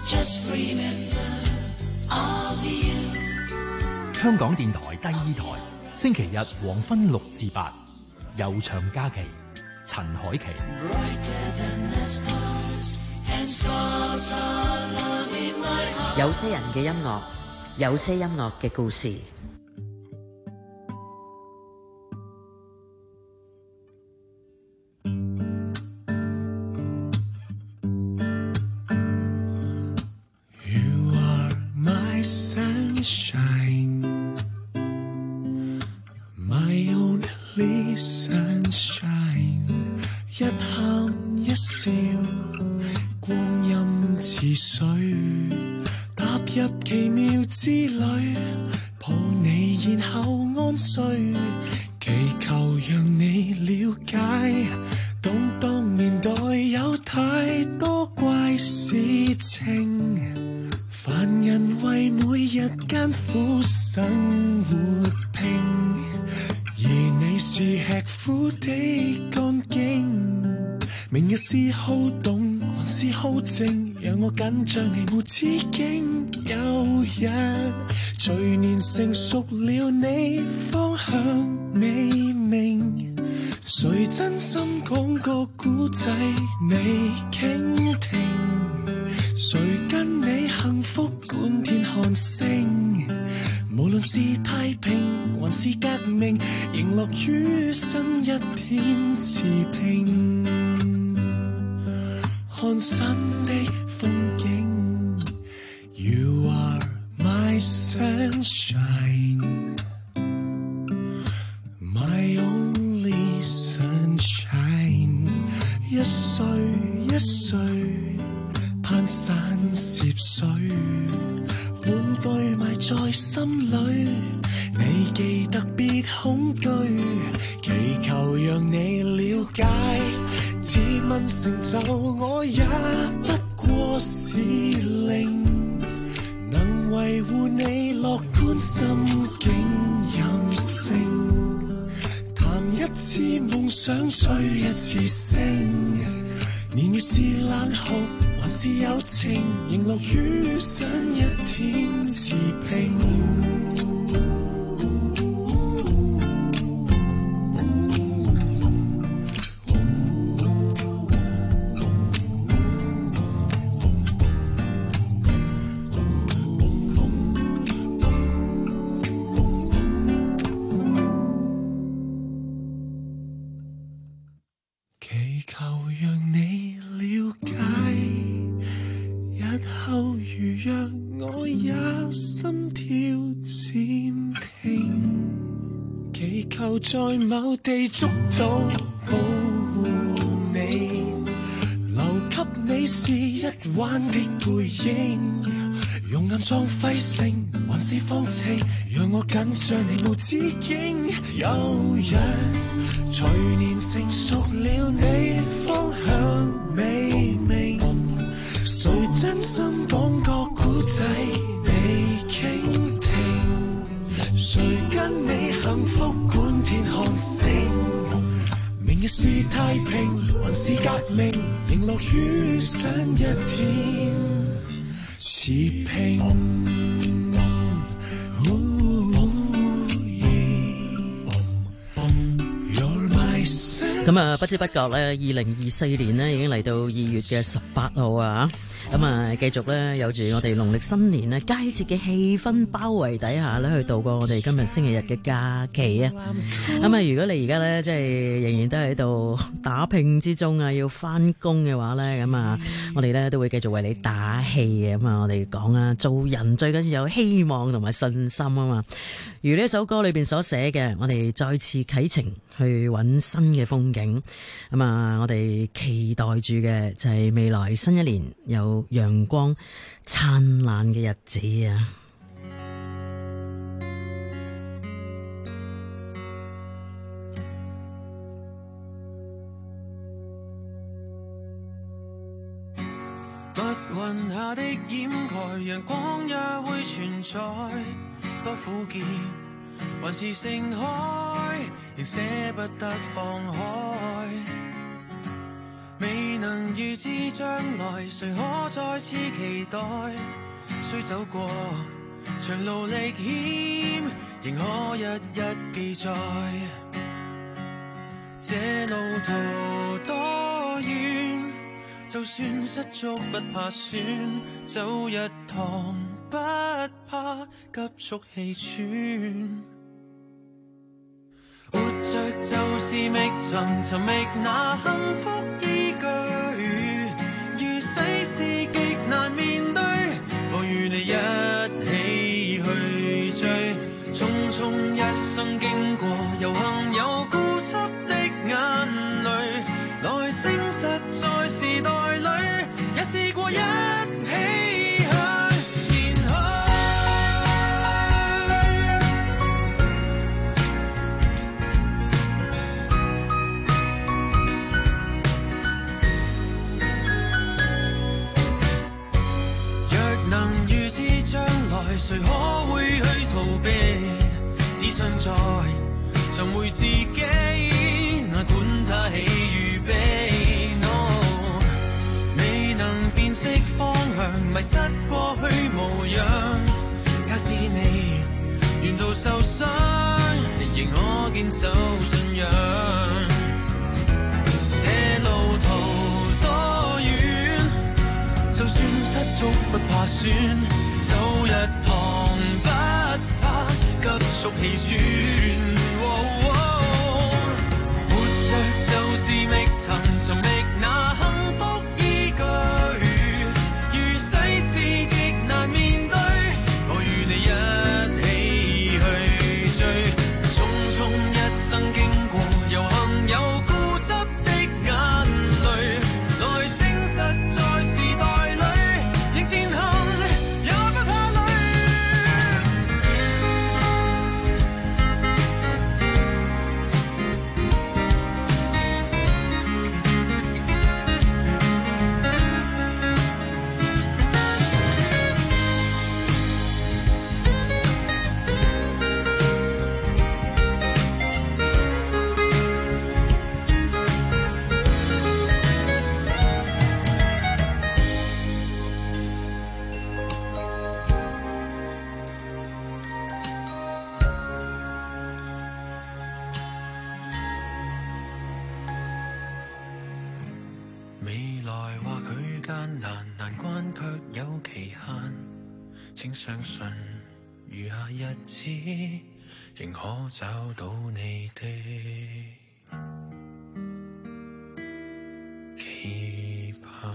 Just remember of you。 香港電台第2台，星期日黃昏6至8，悠長假期，陳凱琪。 有些人嘅音樂，有些音樂嘅故事。 Sunshine, my only sunshine， 一喊一笑，光陰似水，踏入奇妙之旅，抱你然後安睡，祈求讓你了解，當年代有太多怪事情，凡人為每日艱苦生活拼，而你是吃苦的幹勁，明日是好動還是好靜，讓我緊張你沒止境，有日隨年成熟了你方向未明，誰真心講個故仔你傾聽，誰跟你幸福管天看星，無論是太平還是革命，迎落於新一天持平，看新的風景。 You are my sunshine, my only sunshine， 一歲一歲攀山涉水，玩具埋在心裏，你記得別恐懼，祈求讓你了解，自問成就我也不過是零，能維護你樂觀心境任性，談一次夢想吹一次星，年月是冷酷還是友情，迎落於新一天持平。祈求讓你了解，日後如若我也心跳漸停，祈求在某地捉到保護你，留給你是一彎的背影，用暗裝揮性還是放晴，讓我緊張你無止境，有日隨年成熟了你方向未明，誰真心講個故仔你傾聽，誰跟你幸福管天看星，明日是太平還是革命，迎落於新一天持平。 咁啊，不知不覺咧，2024年呢已經嚟到2月嘅18號啊！咁啊，繼續咧有住我哋農曆新年咧佳節嘅氣氛包圍底下咧，去度過我哋今日星期日嘅假期啊！咁啊，如果你而家咧即係仍然都喺度打拼之中啊，要翻工嘅話咧，咁啊，我哋咧都會繼續為你打氣嘅。咁啊，我哋講啊，做人最緊要有希望同埋信心啊嘛。如呢一首歌裏邊所寫嘅，我哋再次啟程去揾新嘅風景。咁啊，我哋期待住嘅就係未來新一年有陽光燦爛嘅日子啊！ 密雲下的掩蓋，陽光也會存在，多苦澀還是盛開，亦捨不得放開。 未能預知將來，誰可再次期待？雖走過長路歷險，仍可一一記載。這路途多遠，就算失足不怕損，走一趟不怕急速氣喘。活着就是覓尋覓那幸福依據，如世事極難面對，我與你一起去追。匆匆一生經過，有幸有固執的眼淚，來證實在時代裏，也試過一起去前去。若能預知將來，誰可會去逃避？只想再尋回自己，哪管他喜與悲。No， 未能辨識方向，迷失過去模樣。假使你沿途受傷，仍可堅守信仰。這路途多遠，就算失足不怕損，走一趟不怕急速氣喘。活着就是覓尋覓那幸福依據，如世事極難面對，我與你一起去追。匆匆一生經過，有幸有固執的眼淚，來證實在時代裏，迎前行也不怕累。未來或許艱難，難關卻有期限。請相信，餘下日子仍可找到你的期盼。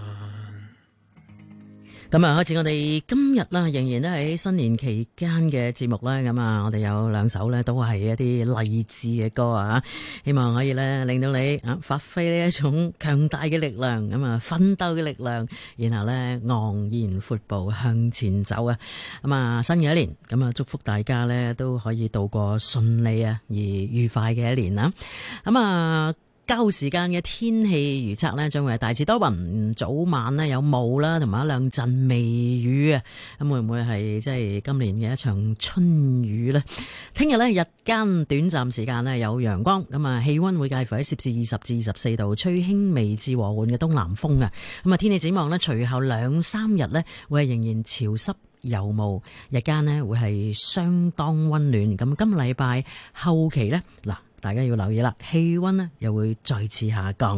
咁啊，開始我哋今日啦，仍然都喺新年期間嘅節目啦。咁啊，我哋有兩首咧，都係一啲勵志嘅歌啊，希望可以咧令到你發揮呢一種強大嘅力量，咁啊奮鬥嘅力量，然後咧昂然闊步向前走啊！咁啊，新嘅一年，咁啊祝福大家咧都可以度過順利啊而愉快嘅一年啊！咁啊。交時間嘅天氣預測呢，將會係大致多雲，早晚呢有霧啦，同埋一兩陣微雨啊。咁會唔會係即係今年嘅一場春雨呢？聽日呢，日間短暫時間呢有陽光，咁啊氣溫會介乎喺攝氏20至24度，吹輕微至和緩嘅東南風啊。咁啊天氣展望呢，隨後2-3日呢會係仍然潮濕有霧，日間呢會係相當溫暖。咁今個禮拜後期呢，嗱。大家要留意啦，氣溫呢又會再次下降。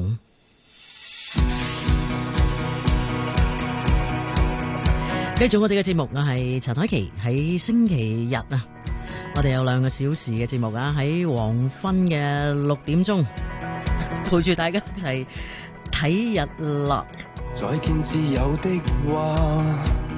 繼續我哋嘅節目，我係陳海琪。喺星期日啊，我哋有2個小時嘅節目啊，喺黃昏嘅6點鐘，陪住大家一齊睇日落。 再見自由的話，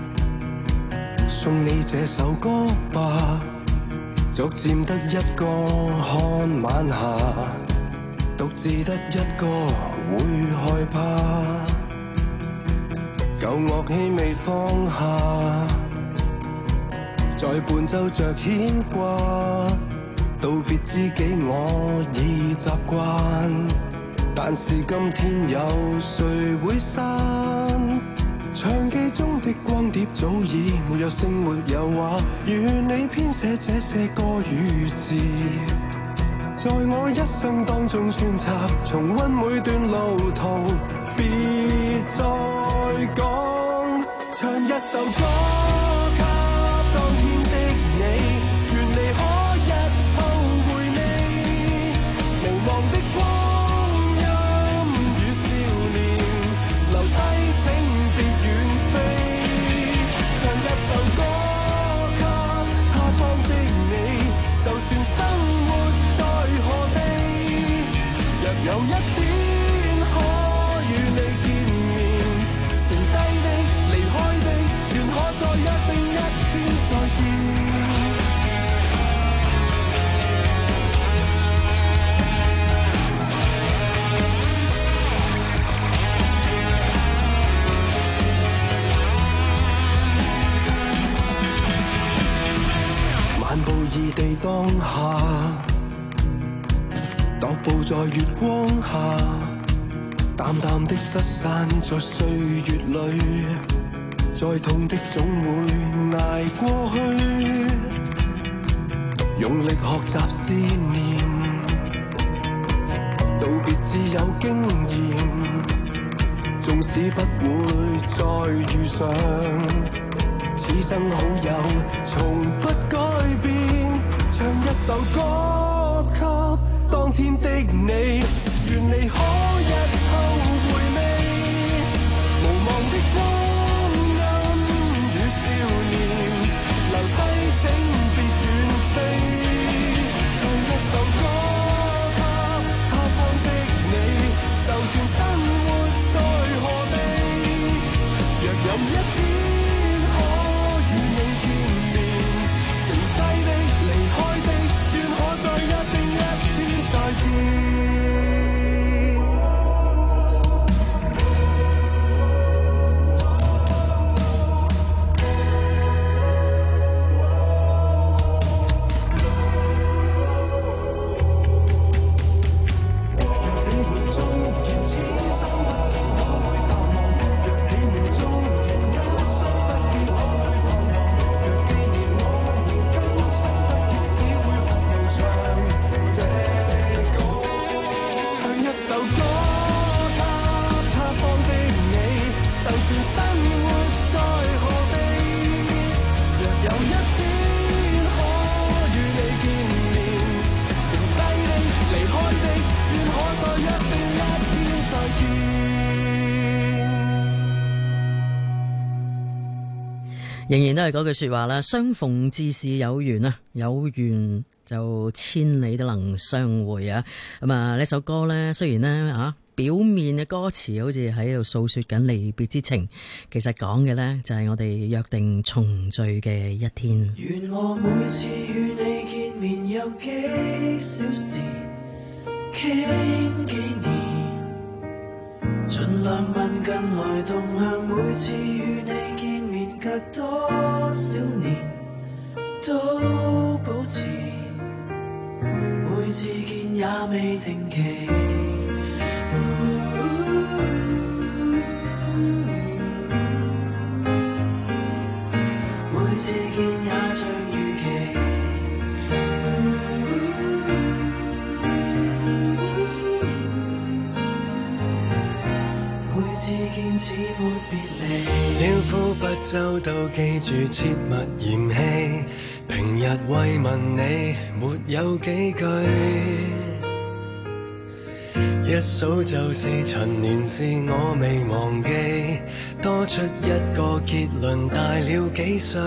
送你這首歌吧。逐漸得一個看晚霞，獨自得一個會害怕。舊樂器未放下，在伴奏着牽掛。道別知己我已習慣，但是今天有誰會散？長記中的光碟早已沒有聲沒有畫，願你編寫這些歌與字，在我一生當中穿插，重溫每段路途。 別再講，唱一首歌給當天的你，願你可日後回味無望的光陰與少年，留低請別遠飛，唱一首歌給他方的你，就算生活在何地，若有一天可與你見面，剩低的離開的，願可再約定一天再見。漫步異地當下，踱步在月光下，淡淡的失散在歲月裏，再痛的總會捱過去，用力學習思念，道別自有經驗，縱使不會再遇上，此生好友從不改變，唱一首歌給當天的你，願你可日後回味無望的光陰與少年，留低請別遠飛，唱一首歌給他方的你，就算生活在何地，若有一天再約定一天再見。 仍然都係嗰句說話啦，相逢自是有緣啊，有緣就千里都能相會啊。咁啊，呢首歌呢，雖然呢表面嘅歌詞好似喺度訴說緊離別之情，其實講嘅呢就係我哋約定重聚嘅一天。 願我每次與你見面有幾小時，傾幾年，盡量問近來動向，每次與你見面隔多少年都保持，每次見也未停期，每次見也像預期，每次見似沒別離，招呼不周到，記住切勿嫌棄，平日慰問你沒有幾句，一數就是陳年事我未忘記，多出一個結論大了幾歲，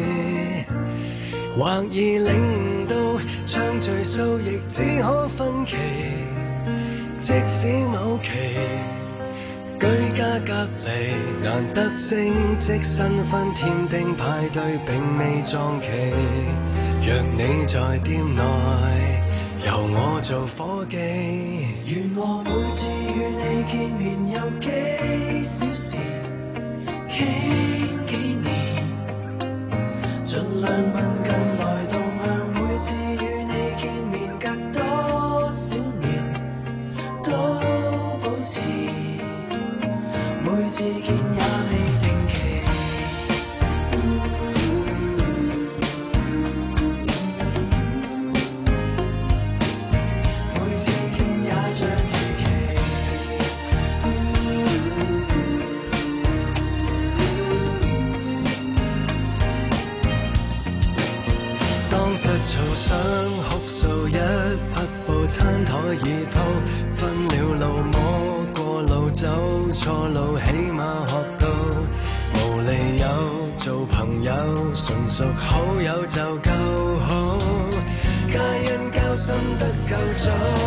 或已領悟到暢聚數亦只可分期，即使某期居家隔離難得正值新婚添丁派對並未撞期，若你在店內由我做夥計，願我每次與你見面有幾小時，傾幾年，盡量問近來動向，每次與你見面隔多少年都保持，每次見也未定期，每次見也像預期， 嘈想哭訴，一匹布餐台已鋪，分了路摸過路，走錯路起碼學到，無理由做朋友，純屬好友就夠好，皆因交心得夠早，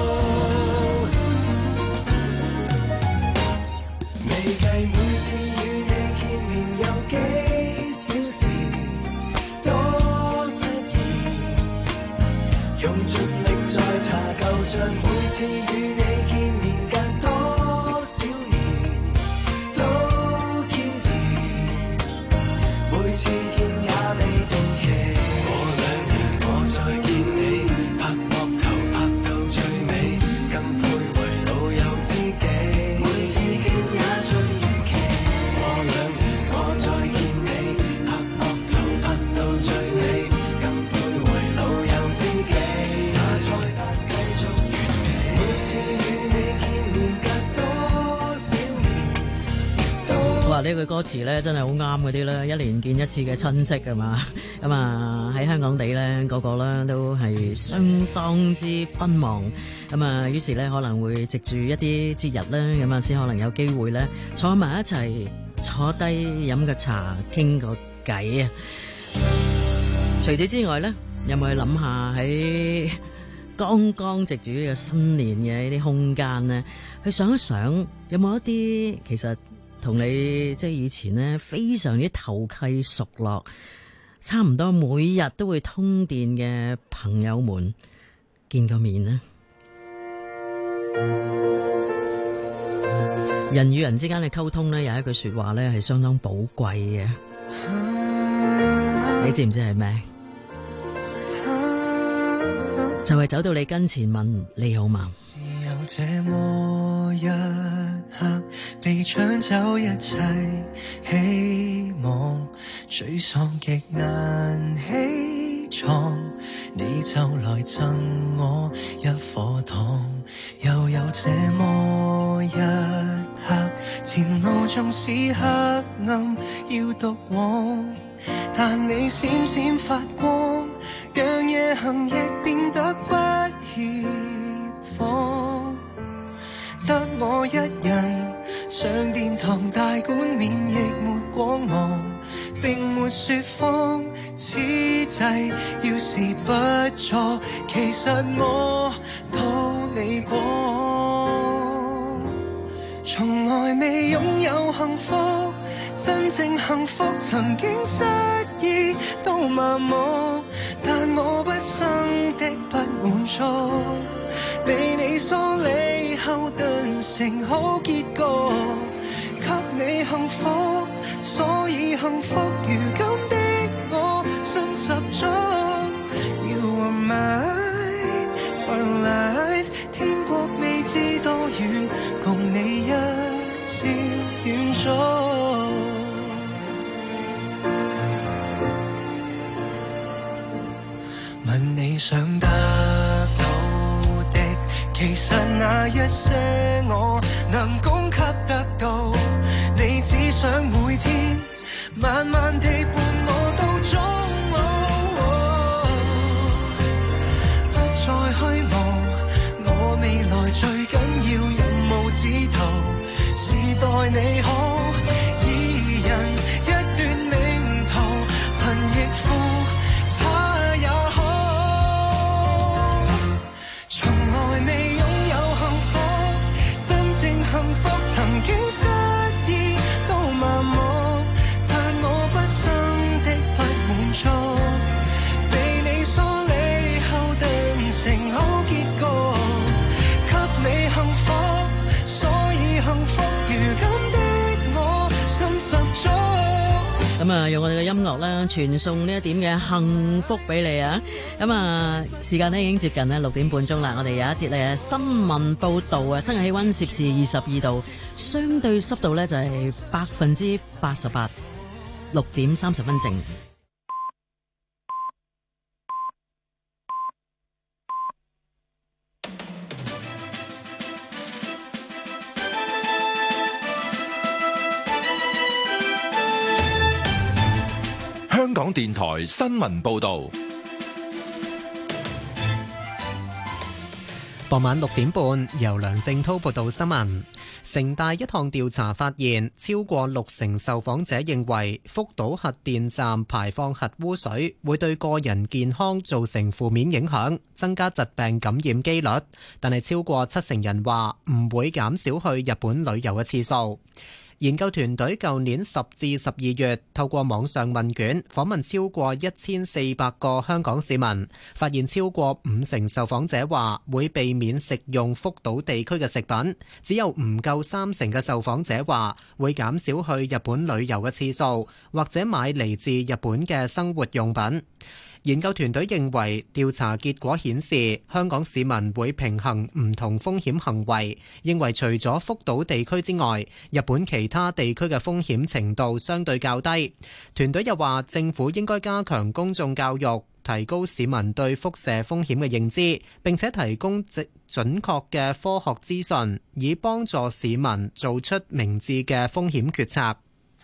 未計每次與你見面有幾小時，多失意，用盡力再查舊帳，每次與你見面隔多少年，都堅持，每次見也未定期，過2年我再見你，拍膊頭拍到最尾，更配為老友知己，每次見也盡預期，過2年我再見你，拍膊頭拍到最尾，更配為老友知己，下菜單繼續完美，每次與你見面隔多少年， 哇！呢句歌詞咧真係好啱嗰啲啦，一年見一次嘅親戚係嘛，咁啊喺香港地咧個個咧都係相當之奔忙，咁啊於是咧可能會藉住一啲節日咧，咁啊先可能有機會咧坐埋一齊坐低飲個茶傾個偈啊！除此之外咧，有冇去諗下喺剛剛藉住呢個新年嘅呢啲空間咧，去想一想有冇一啲其實同你即係以前咧非常之投契熟絡，差唔多每日都會通電嘅朋友們見個面呢？人與人之間嘅溝通咧，有一句說話咧係相當寶貴嘅，你知唔知係咩？就係走到你跟前問你好嗎？ 是有這麼一刻，被搶走一切希望，沮喪極難起床，你就來贈我一顆糖。又有這麼一刻，前路縱是黑暗要獨往，但你閃閃發光，讓夜行亦變得不協防。得我一人上殿堂大館面，亦沒光芒，並沒說謊。此際要是不錯，其實我都你過，從來未擁有幸福，真正幸福曾經失意都麻木，但我畢生的不滿足，被你疏離後頓成好結局，給你幸福，所以幸福如今的我信十足。You are mine for life， 天國未知多遠，共你一朝遠足。問你想得到的，其實那一些我能供給得到，你只想每天慢慢地伴我到終不再虛無，我未來最緊要任務指頭，是待你好，二人一段命途，貧亦富，差也好，從來未擁有幸福，真正幸福曾經失意都麻木，但我畢生的不滿足，被你疏離後頓成好結局，給你幸福，所以幸福如今的我心十足。 咁啊，用我哋嘅音樂啦，傳送呢一點嘅幸福俾你啊！咁啊，時間呢已經接近咧6點半鐘啦。我哋有一節嘅新聞報道啊，室外氣溫攝氏22度，相對濕度咧就係88%，6點30分正。 香港電台新聞報道， 傍晚6點半，由梁正滔報道新聞。城大一項調查發現，超過60%受訪者認為福島核電站排放核污水會對個人健康造成負面影響，增加疾病感染機率。但係超過70%人話唔會減少去日本旅遊嘅次數。研究團隊舊年10至12月透過網上問卷訪問超過1400個香港市民，發現超過50%受訪者話會避免食用福島地區嘅食品，只有唔夠30%嘅受訪者話會減少去日本旅遊嘅次數，或者買嚟自日本嘅生活用品。研究團隊認為，調查結果顯示香港市民會平衡唔同風險行為，認為除咗福島地區之外，日本其他地區嘅風險程度相對較低。團隊又話，政府應該加強公眾教育，提高市民對輻射風險嘅認知，並且提供準確嘅科學資訊，以幫助市民做出明智嘅風險決策。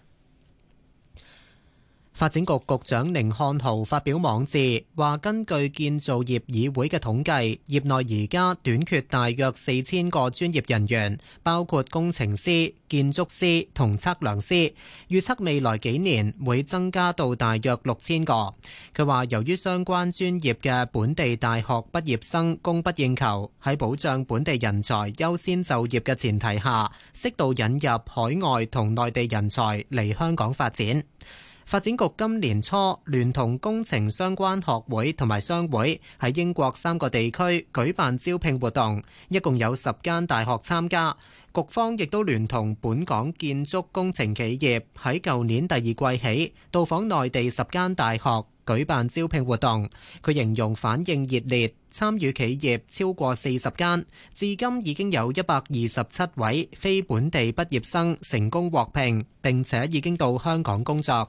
發展局局長寧漢豪發表網誌，話根據建造業議會嘅統計，業內而家短缺大約4000個專業人員，包括工程師、建築師同測量師，預測未來幾年會增加到大約6000個。佢話由於相關專業嘅本地大學畢業生供不應求，喺保障本地人才優先就業嘅前提下，適度引入海外同內地人才嚟香港發展。發展局今年初聯同工程相關學會同埋商會喺英國3個地區舉辦招聘活動，一共有10間大學參加。局方亦都聯同本港建築工程企業喺舊年第2季起到訪內地10間大學舉辦招聘活動。佢形容反應熱烈，參與企業超過40間，至今已經有127位非本地畢業生成功獲聘，並且已經到香港工作。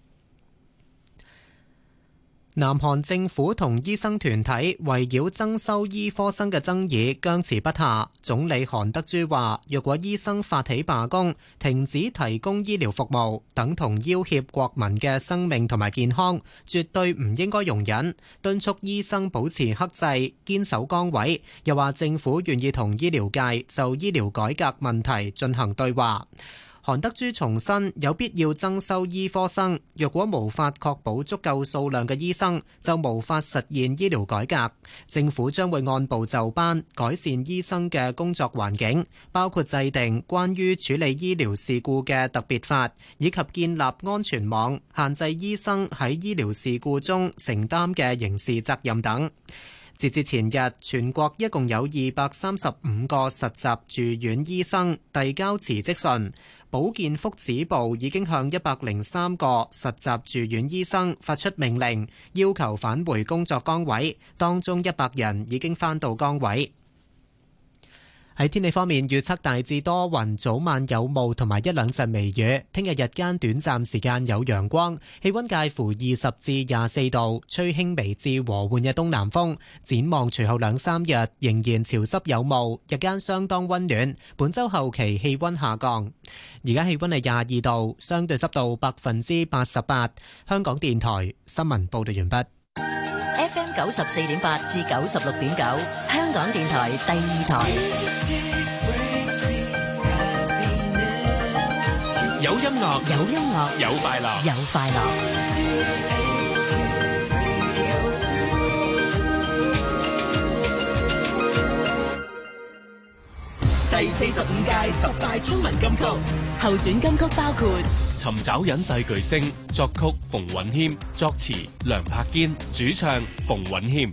南韓政府同醫生團體圍繞增收醫科生嘅爭議僵持不下。總理韓德珠話，若果醫生發起罷工，停止提供醫療服務，等同要挾國民嘅生命同埋健康，絕對唔應該容忍，敦促醫生保持克制，堅守崗位。又話政府願意同醫療界就醫療改革問題進行對話。韓德珠重申有必要增收醫科生，若果無法確保足夠數量嘅醫生，就無法實現醫療改革。政府將會按部就班改善醫生嘅工作環境，包括制定關於處理醫療事故嘅特別法，以及建立安全網，限制醫生喺醫療事故中承擔嘅刑事責任等。截至前日，全國一共有235個實習住院醫生遞交辭職信。保健福祉部已經向103個實習住院醫生發出命令，要求返回工作崗位，當中100人已經返到崗位。喺天氣方面，預測大致多雲，早晚有霧同埋1兩陣微雨。聽日日間短暫時間有陽光，氣溫介乎20至24度，吹輕微至和緩嘅東南風。展望隨後2、3日仍然潮濕有霧，日間相當溫暖。本週後期氣溫下降。而家氣溫係22度，相對濕度88%。香港電台新聞報道完畢。 FM 94.8至96.9，香港電台第2台。 有音樂， 有音樂， 有快樂， 有快樂。 第45屆10大中文金曲候選金曲包括尋找隱世巨星，作曲馮允謙，作詞梁柏堅，主唱馮允謙。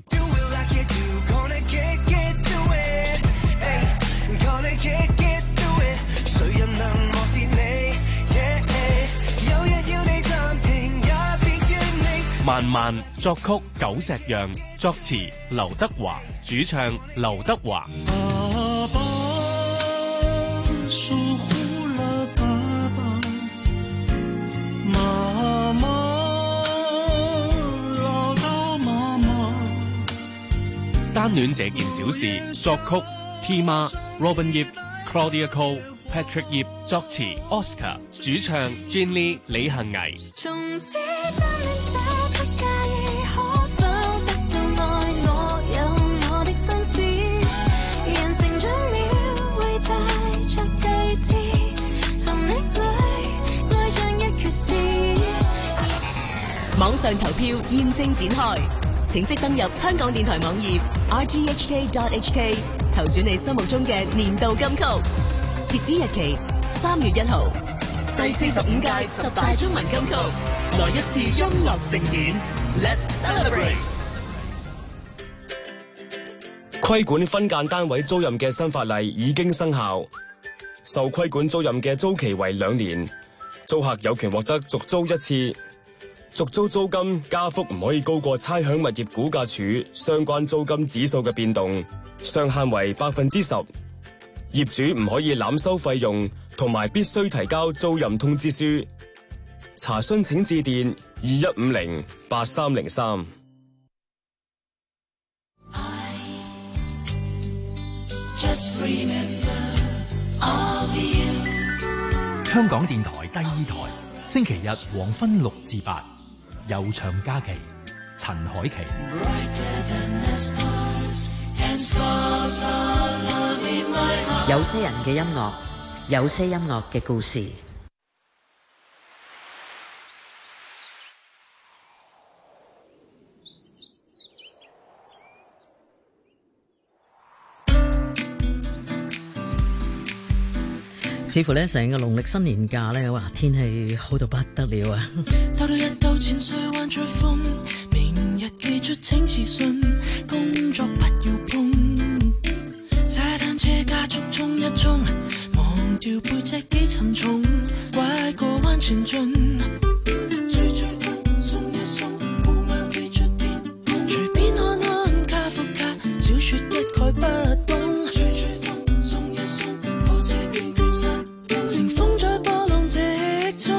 慢慢，作曲久石讓，作詞劉德華，主唱劉德華。 爸爸疏忽了爸爸，媽媽嘮叨媽媽。 單戀這件小事，作曲 Tima、Robin Yip、Claudia Cole、Patrick Yip， 作詞 Oscar， 主唱 Gin Lee 李幸倪。從此單戀者不介意，可否得到愛我有我的心思， 上投票驗證展開，請即登入香港電台網頁 rthk.hk 投選你心目中嘅年度金曲，截止日期3月1號。第45屆10大中文金曲，來一次音樂盛典 ，Let's celebrate！ 規管分間單位租賃嘅新法例已經生效，受規管租賃嘅租期為2年，租客有權獲得續租1次，續租租金加幅唔可以高過差餉物業估價署相關租金指數嘅變動，上限為10%。業主唔可以濫收費用，同埋必須提交租賃通知書。查詢請致電21508303。 香港電台第2台，星期日黃昏6至8，悠長假期，陳凱琪。 有些人嘅音樂，有些音樂嘅故事。 似乎呢成個農曆新年假呢，哇，天氣好到不得了啊！ 兜到一兜淺水灣吹風，明日記出請辭信，工作不要碰。踩單車加速衝一衝，忘掉背脊幾沉重，拐個彎前進。吹吹風，鬆一鬆，烏鴉飛出天空，隨便看看卡夫卡，小說一概不懂。吹吹風，鬆一鬆，火車捲捲山，乘風在波浪直衝。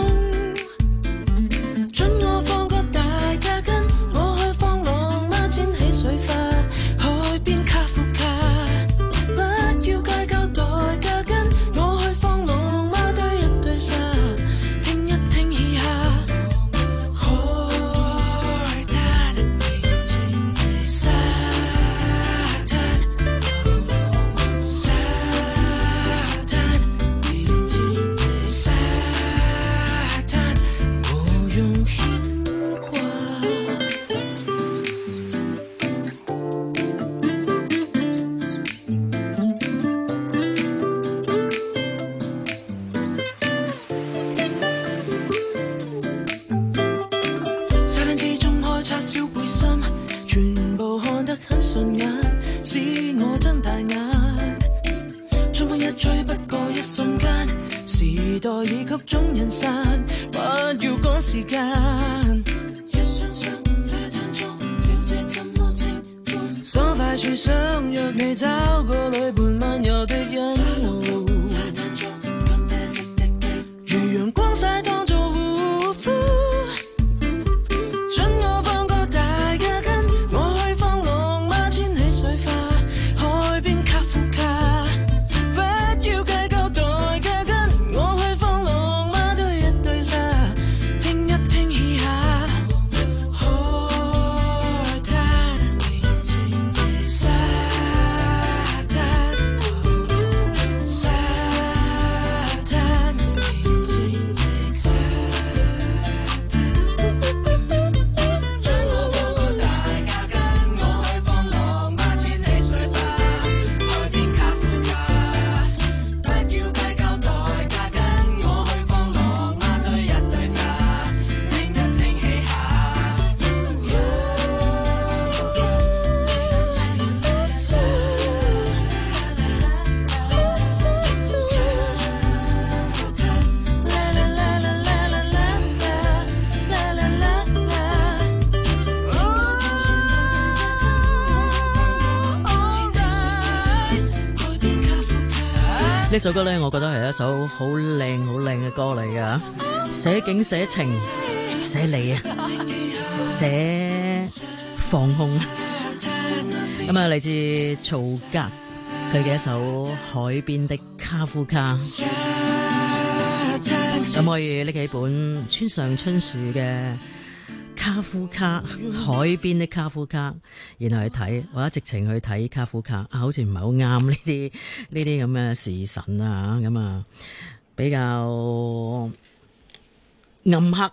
准我放個大假跟我去放浪嗎？濺起水花，海邊卡夫卡。不要計較代價，跟我去放浪嗎？堆一堆沙，聽一聽嘻哈。海灘，沙灘，沙灘，沙灘，我用牽掛。沙灘之中開叉燒背心，全部看得很順眼，使我睜大眼。春風一吹，不過一瞬間，時代已給眾人散，不要趕時間。一雙雙沙灘中，小姐怎麼稱呼？爽快處想約你找個女伴漫遊的人路。沙灘中金啡色的肌，如陽光曬當作護膚。准我放個大假跟我去放浪嗎？濺起水花，海邊卡夫卡。不要計較代價，跟我去放浪嗎？堆一堆沙，聽一聽嘻哈。海灘，沙灘，沙灘，准我放個大假跟我去放浪嗎？濺起水花，海邊卡夫卡。不要計較代價，跟我去放浪嗎？堆一堆沙，聽一聽嘻哈。 呢首歌呢，我覺得係一首好靚好靚嘅歌嚟㗎，寫景寫情寫你啊，寫放空。咁啊，嚟自曹格佢嘅一首《海邊的卡夫卡》。咁可以拎起本村上春樹嘅卡夫卡，海邊的卡夫卡，然後去睇，或者直情去睇卡夫卡啊，好似唔係好啱呢啲咁嘅時辰啊，咁啊比較暗黑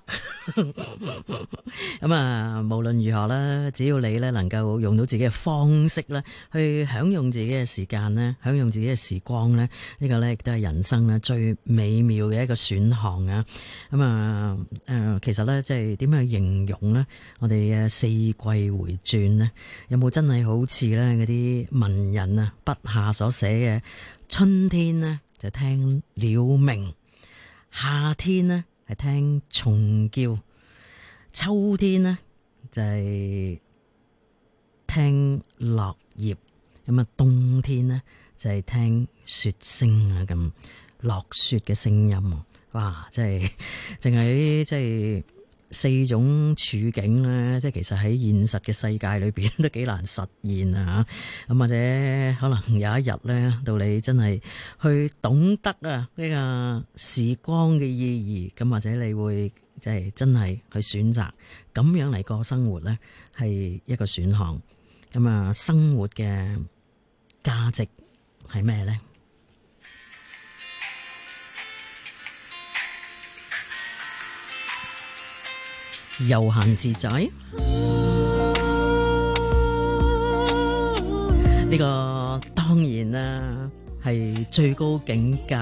咁啊，無論如何啦，只要你咧能夠用到自己嘅方式咧，去享用自己嘅時間咧，享用自己嘅時光咧，呢個咧亦都係人生咧最美妙嘅一個選項啊！咁啊其實咧即係點樣去形容咧？我哋嘅四季回轉咧，有冇真係好似咧嗰啲文人啊筆下所寫嘅春天呢就聽鳥鳴，夏天呢係聽蟲叫，秋天呢就係聽落葉，咁啊冬天呢就係聽雪聲啊，咁落雪嘅聲音，哇！即係淨係啲即係四種處境咧，即係其實喺現實嘅世界裏邊都幾難實現啊！咁或者可能有一日咧，到你真係去懂得啊呢個時光嘅意義，咁或者你會即係真係去選擇咁樣嚟過生活咧，係一個選項。咁啊，生活嘅價值係咩咧？悠閒自在，呢個當然啦係最高境界。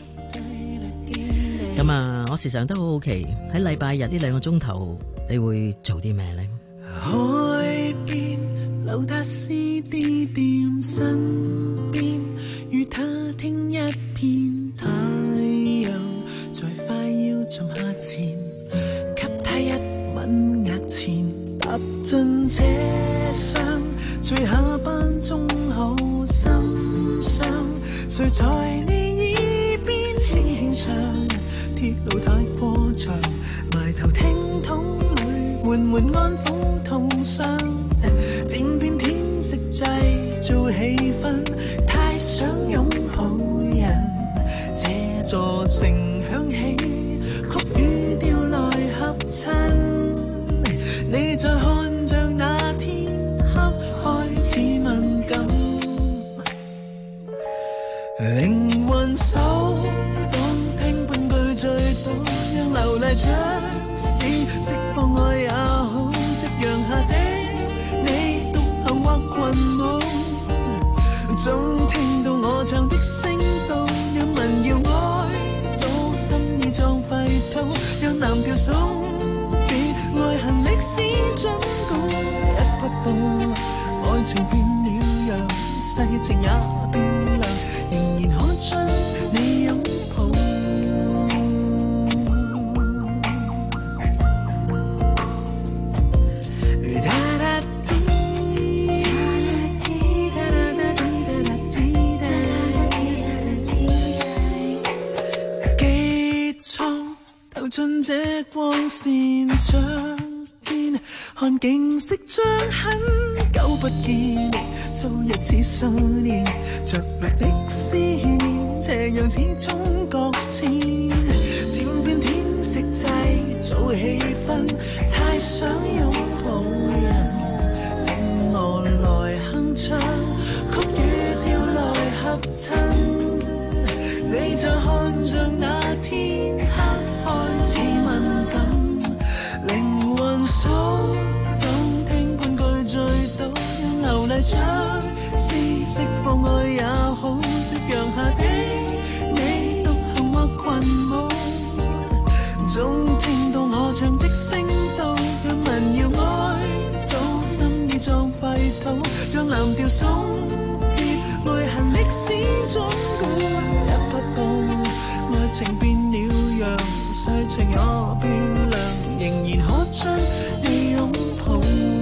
咁啊，我時常都好好奇喺禮拜日呢2個鐘頭，你會做啲咩呢？ 海邊留達斯啲店身邊，與他聽一片太陽在快要沉下前，給他一吻額前，踏進車廂，最下班中好心傷，誰在你耳邊輕輕唱，鐵路太過長，埋頭聽筒裏緩緩安撫痛傷，漸變天色製造氣氛，太想擁抱人，這座城響起曲與調來合襯，你再看着那天黑開始敏感，靈魂手動聽半句最多，讓流麗出使釋放愛也好，夕陽下的你獨行或群舞，總聽到我唱的聲道，有民謠愛到心意狀廢土，讓藍調送別愛恨歷史準稿，一匹布愛情變了樣，世情也變亮，仍然可將你擁抱。進這光線上邊，看景色將很久不見，數日似數年，着力的思念，斜陽始終擱淺，漸變天色製造氣氛，太想擁抱人，靜我來哼唱，曲與調來合襯，你再看着那天黑開始敏感，靈魂騷動聽半句最多，讓流麗將是釋放愛也好，夕陽下的你獨行或群舞，總聽到我唱的聲道，讓民謠愛到心意狀廢土，讓藍調送別愛恨歷史總稿，一匹布愛情變了樣，世情也變亮，仍然可將你擁抱，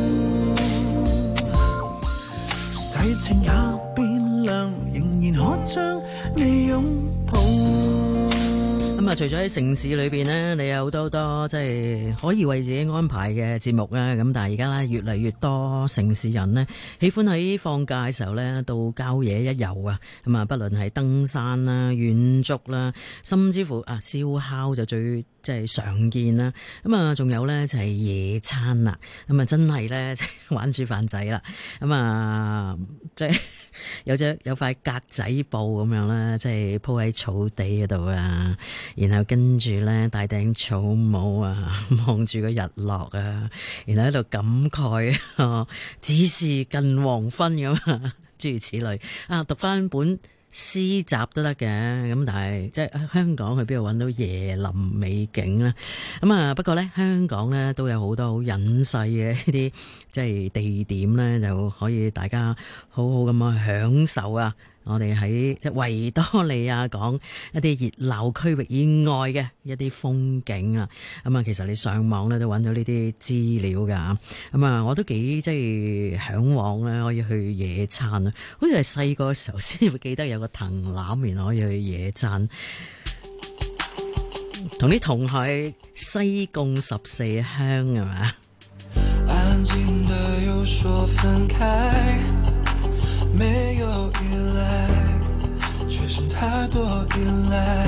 世情也變亮，仍然可將你擁抱。 咁啊，除咗喺城市裏邊呢，你有好多即係可以為自己安排嘅節目啦。咁但係而家咧越嚟越多城市人呢，喜歡喺放假嘅時候呢到郊野一遊啊。咁啊，不論係登山啦、遠足啦，甚至乎燒烤就最即係常見啦。咁啊，仲有咧就係野餐啦。咁啊，真係咧玩煮飯仔啦。咁啊，即係有塊格仔布咁樣啦，即係鋪喺草地嗰度啊。然後跟住咧戴頂草帽啊，望住個日落啊，然後喺度感慨啊，只是近黃昏咁啊，諸如此類啊。讀翻本詩集都得嘅，咁但係即係香港去邊度揾到椰林美景咧？咁啊，不過咧香港咧都有好多好隱世嘅呢啲即係地點咧，就可以大家好好咁去享受啊！我哋喺即係維多利亞港一啲熱鬧區域以外嘅一啲風景啊，咁啊，其實你上網咧都揾到呢啲資料噶，咁啊，我都幾即係嚮往咧，可以去野餐啊，好似係細個嘅時候先會記得有個藤籃，原來可以去野餐，同啲同學西貢14鄉係嘛？ 安靜的又說分開，沒有依賴，卻是太多依賴。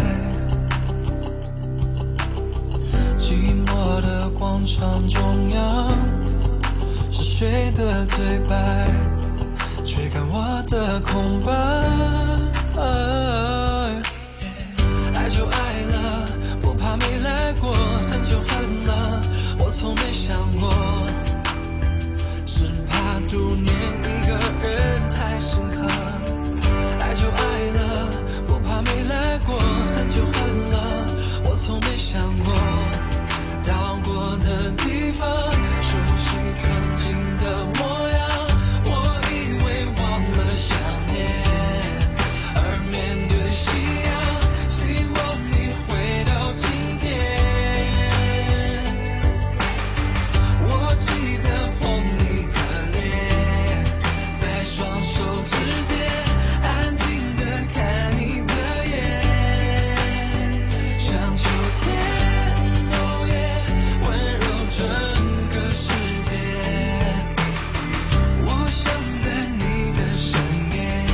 寂寞的廣場中央，是誰的對白，追趕我的空白。愛就愛了，不怕沒來過，恨就恨了，我從沒想過，是怕悼念一個人太深刻。愛就愛了，不怕沒來過，恨就恨了，我從沒想過，到過的地方，熟悉曾經的模樣，我以為忘了想念，而面對夕陽，希望你回到今天。我記得碰你的臉，在雙手之間，安靜地看你的眼，像秋天落葉溫柔整個世界。我想在你的身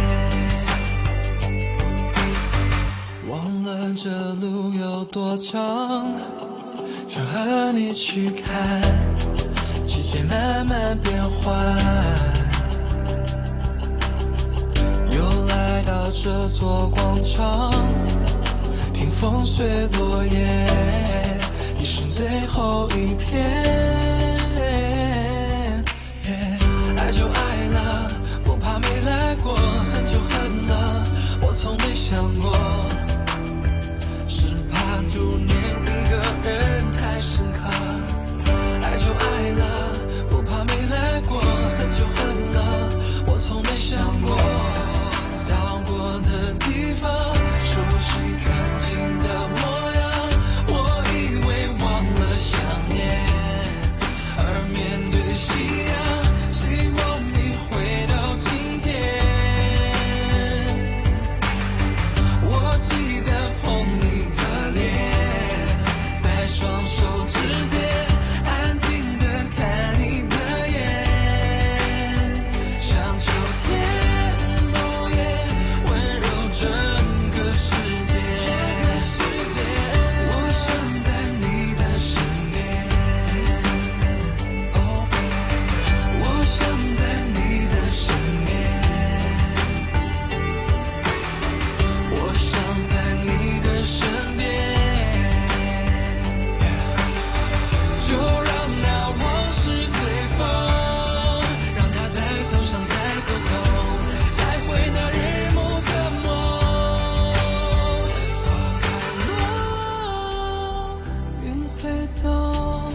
邊，忘了這路有多長，想和你去看季節慢慢變換，又來到這座廣場，聽風吹落葉，一生最後一片。愛就愛了，不怕沒來過，恨就恨了，我從沒想過，是怕悼念一個人太深刻。愛就愛了，不怕沒來過，恨就恨了，我從沒想過，到過的地方，熟悉曾經的模樣，我以為忘了想念，而面對夕陽，希望你回到今天。我記得碰你的臉，在雙手之間，安靜地看你的眼，像秋天落葉溫柔整個世界。我想在你的身邊，我想在你的身邊，我想在你的身邊。就讓那往事隨風，讓它帶走傷，帶走痛，帶回那日暮的夢。花開落，雲會走，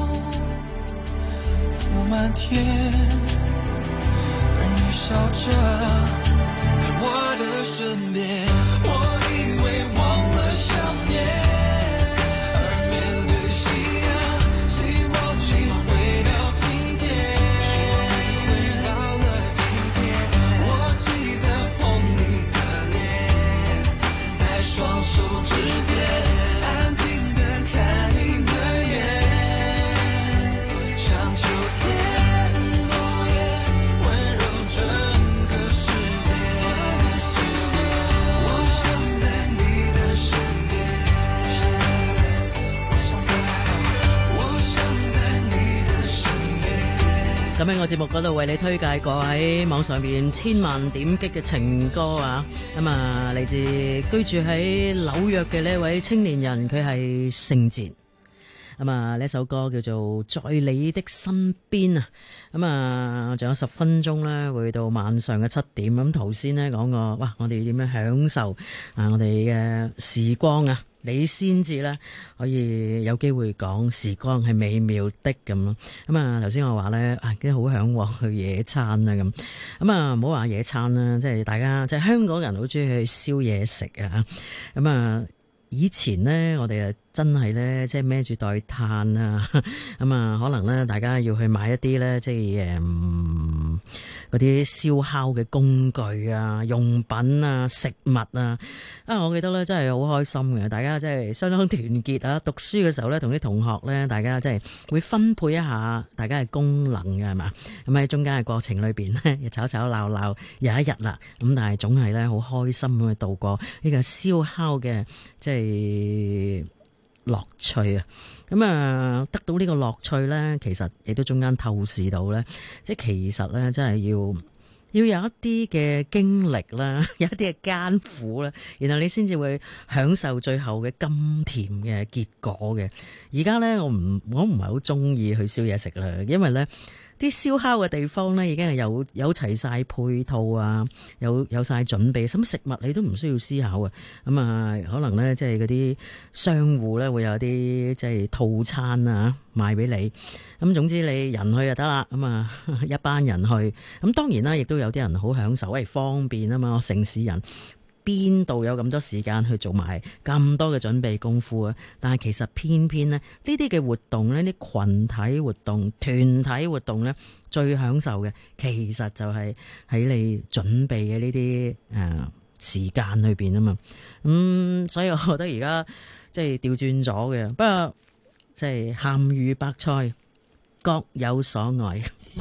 鋪滿天，而你笑着在我的身邊。我以為忘了想念，而面對夕陽，希望你回到今天。回到了今天，我記得碰你的臉，在雙手之間，安靜地看你的眼，像秋天落葉溫柔整個世界。我想在咁喺我節目嗰度為你推介過喺網上邊千萬點擊嘅情歌啊，咁啊嚟自居住喺紐約嘅呢位青年人，佢係聖哲。咁啊呢首歌叫做在你的身邊啊，咁啊仲有10分鐘咧，會到晚上嘅7點。咁頭先咧講過，哇！我哋點樣享受啊我哋嘅時光啊？你先至咧可以有機會講時光係美妙的咁咯。咁啊頭先我話咧啊，真係好向往去野餐啊咁。咁啊唔好話野餐啦，即係大家即係香港人好中意去燒嘢食啊。咁啊以前咧我哋啊真係咧即係孭住袋炭啊。咁啊可能咧大家要去買一啲咧即係嗰啲燒烤嘅工具啊、用品啊、食物啊，我記得咧真係好開心嘅，大家真係相當團結啊！讀書嘅時候咧，同啲同學咧，大家真係會分配一下大家嘅功能嘅係嘛？咁喺中間嘅過程裏邊咧，吵吵鬧鬧有一日啦，咁但係總係咧好開心咁去度過呢個燒烤嘅即係樂趣啊！咁啊，得到呢個樂趣咧，其實亦都中間透視到咧，即係其實咧，真係要有一啲嘅經歷啦，有一啲嘅艱苦啦，然後你先至會享受最後嘅甘甜嘅結果嘅。而家咧，我唔係好中意去燒嘢食啦，因為咧，啲燒烤嘅地方咧已經係有齊晒配套啊，有晒準備，什麼食物你都唔需要思考啊。咁啊，可能咧即係嗰啲商戶咧會有啲即係套餐啊賣俾你。咁總之你人去就得啦。咁啊一班人去，咁當然啦，亦都有啲人好享受，方便啊嘛。我城市人邊度有咁多時間去做埋咁多嘅準備功夫啊？但係其實偏偏呢啲嘅活動呢，啲群體活動、團體活動呢，最享受嘅其實就係喺你準備嘅呢啲時間裏邊啊嘛。所以我覺得而家即係調轉咗嘅，不過即係鹹魚白菜各有所愛。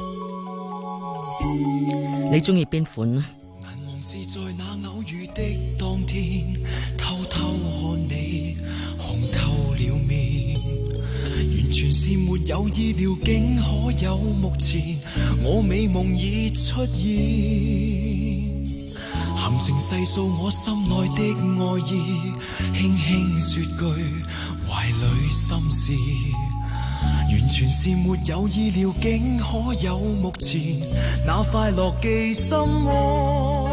你中意邊款呢？ 是在那偶遇的當天，偷偷看你紅透了面，完全是沒有意料，竟可有目前我美夢已出現，含情細數我心內的愛意，輕輕說句懷裏心事，完全是沒有意料，竟可有目前那快樂寄心窩。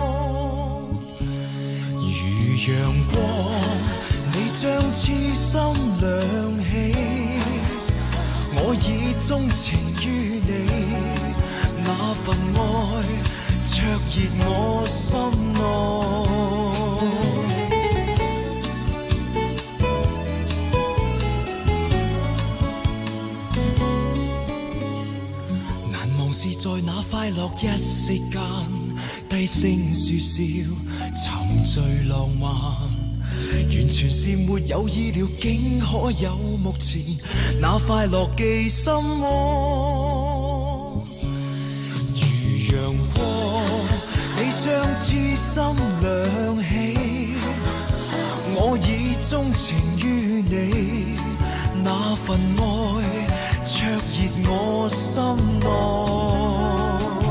如陽光，你將痴心亮起，我已鍾情於你，那份愛灼熱我心內。難忘是在那快樂一息間，低聲說笑，沉醉浪漫，完全是沒有意料，竟可有目前那快樂寄心窩。如陽光，你將痴心亮起，我已鍾情於你，那份愛灼熱我心內。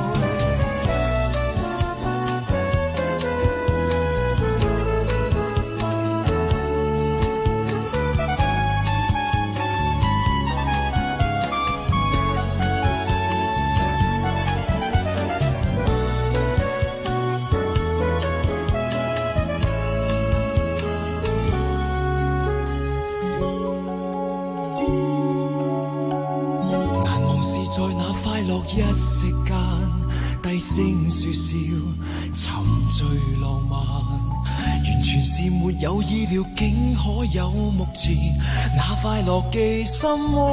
一息間，低聲說笑，沉醉浪漫，完全是沒有意料，竟可有目前那快樂寄心窩。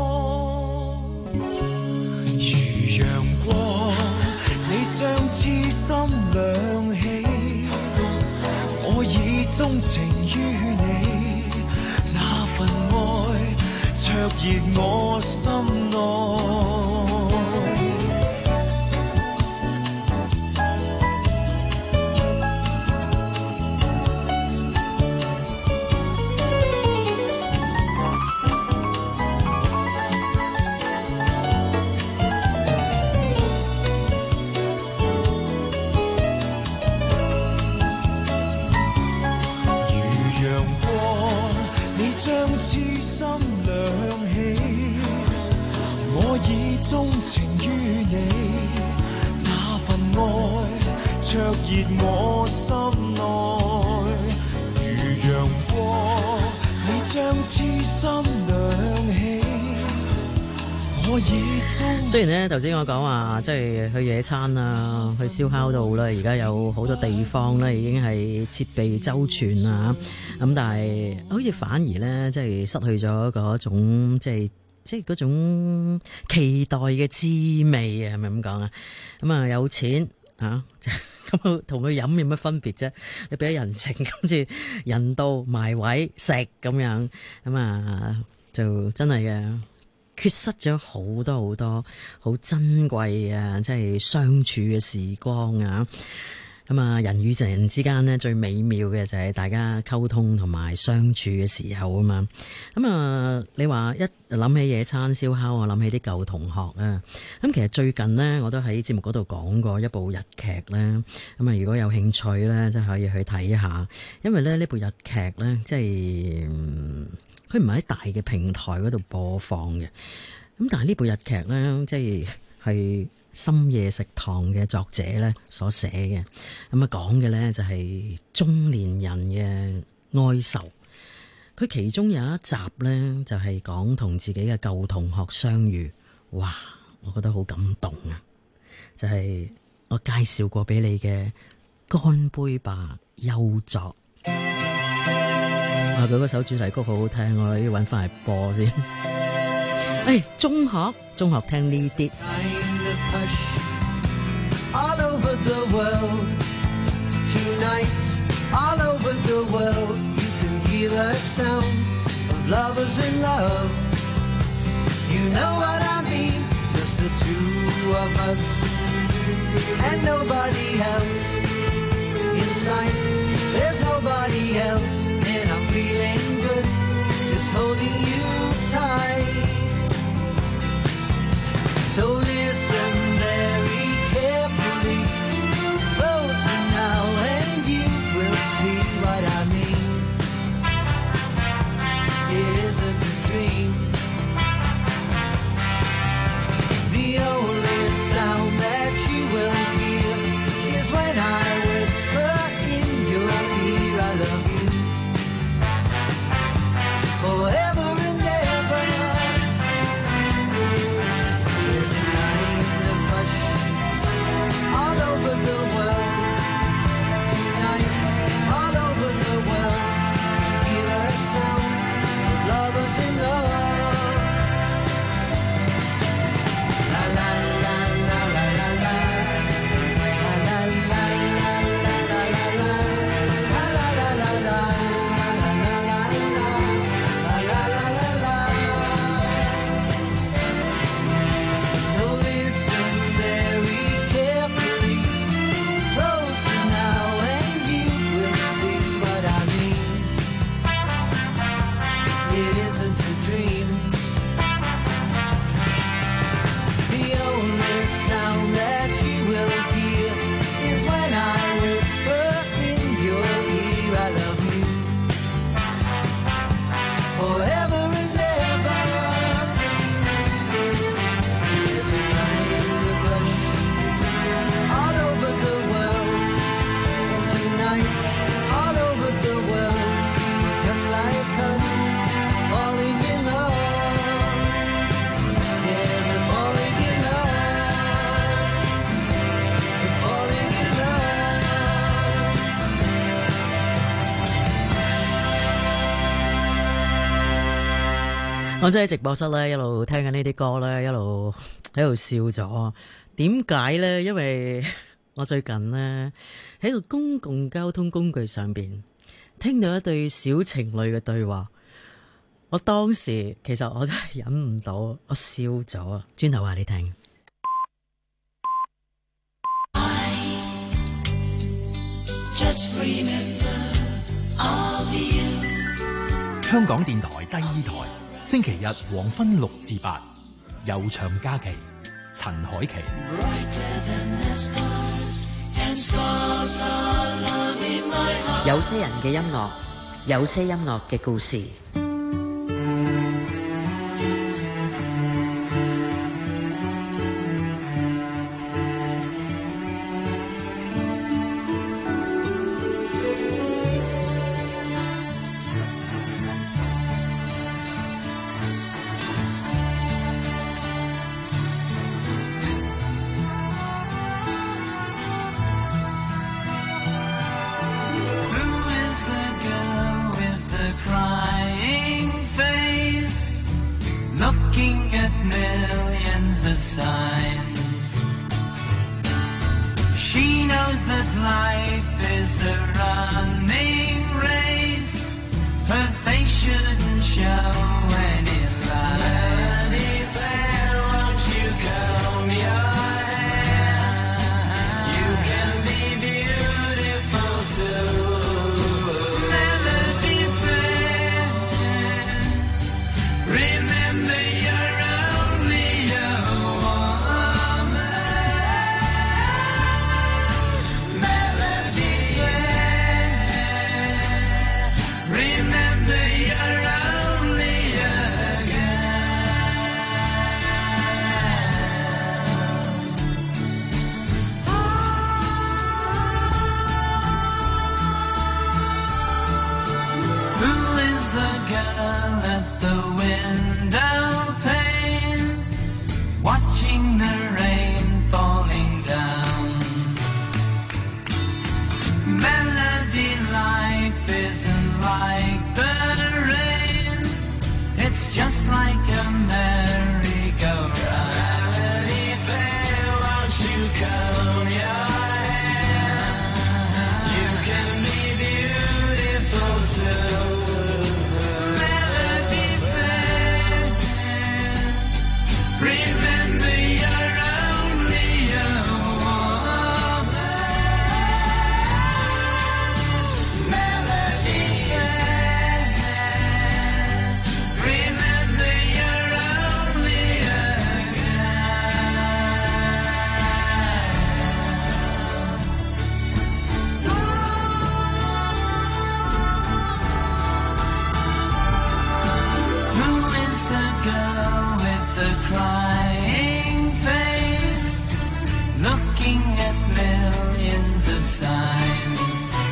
如陽光，你將痴心亮起，我已鍾情於你，那份愛灼熱我心內。 鍾情於你，那份愛灼熱我心內，如陽光，你將痴心亮起。 雖然呢頭先我講話即係去野餐啊，去燒烤度啦，而家有好多地方咧已經係設備周全啊，咁但係好似反而咧即係失去咗嗰種即係嗰種期待嘅滋味啊，係咪咁講啊？咁啊有錢啊，咁同佢飲有乜分別啫？你俾人情，跟住人到埋位食咁樣，咁啊就真係嘅。缺失咗好多好多好珍貴啊，即係相處嘅時光啊！咁啊，人與人之間呢，最美妙嘅就係大家溝通同埋相處嘅時候啊嘛！咁啊，你話一諗起野餐燒烤，我諗起啲舊同學啊！咁其實最近呢，我都喺節目嗰度講過一部日劇咧。咁啊，如果有興趣咧，即係可以去睇一下，因為咧呢部日劇咧，即係佢唔係喺大嘅平台嗰度播放嘅，咁但係呢部日劇咧，即係深夜食堂嘅作者咧所寫嘅，咁啊講嘅咧就係中年人嘅哀愁。佢其中有一集咧就係講同自己嘅舊同學相遇，哇！我覺得好感動啊！就係我介紹過俾你嘅乾杯吧，優作。佢嗰首主題曲好好聽，我要搵翻嚟播先。中學聽呢啲。 And I'm feeling good, just holding you tight. So listen very carefully, closer now, and you will see what I mean. It isn't a dream. The only sound that you will hear is when I whisper in your ear, I love you. Forever and ever. There's a kind of hush all over the world tonight, all over the world. Hear the sound of lovers in love. La la la la la la la. La la la la la la la la. La la la la la. 我真係直播室咧，一路聽緊呢啲歌咧，一路喺度笑咗。點解咧？因為我最近咧喺個公共交通工具上邊聽到一對小情侶嘅對話。我當時其實我真係忍唔到，我笑咗。轉頭話你聽。 香港電台第二台。星期日黃昏6至8，悠長假期，陳凱琪。 有些人嘅音樂，有些音樂嘅故事。 looking at millions of signs. She knows that life is a running race. Her face shouldn't show any signs. Melody fair, won't you comb your hair? You can be beautiful too. Melody fair, remember you're only a woman. Melody fair, remember you're only a Who is the girl at the window pane, watching the rain falling down? Melody, life isn't like the rain, it's just like a merry-go-round. Melody fair, won't you comb your hair? You can be beautiful too. Melody fair, remember you're only a woman. Melody fair, remember you're only a Who is the girl with the crying face, looking at millions of signs?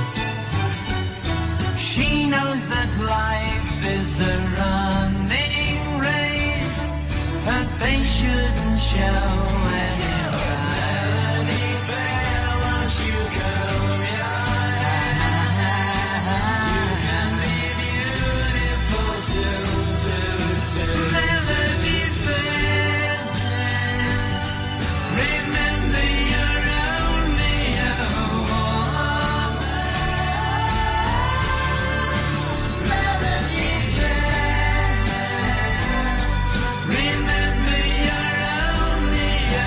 She knows that life is a running race. Her face shouldn't show any Melody fair, won't you comb your hair? You can be beautiful too. Melody fair, remember you're only a woman. Melody fair, remember you're only a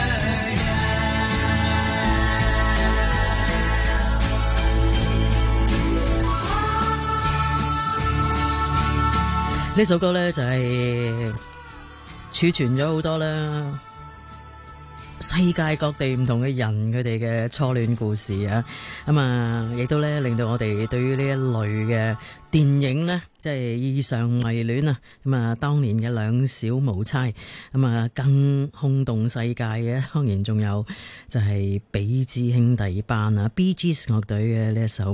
呢首歌咧就係儲存咗好多啦，世界各地唔同嘅人佢哋嘅初戀故事啊，咁啊亦都咧令到我哋對於呢一類嘅電影呢，即係異常迷戀啊，咁啊當年嘅兩小無猜，咁啊更轟動世界嘅，當然仲有就係比之兄弟班啊 Bee Gees 樂隊嘅呢一首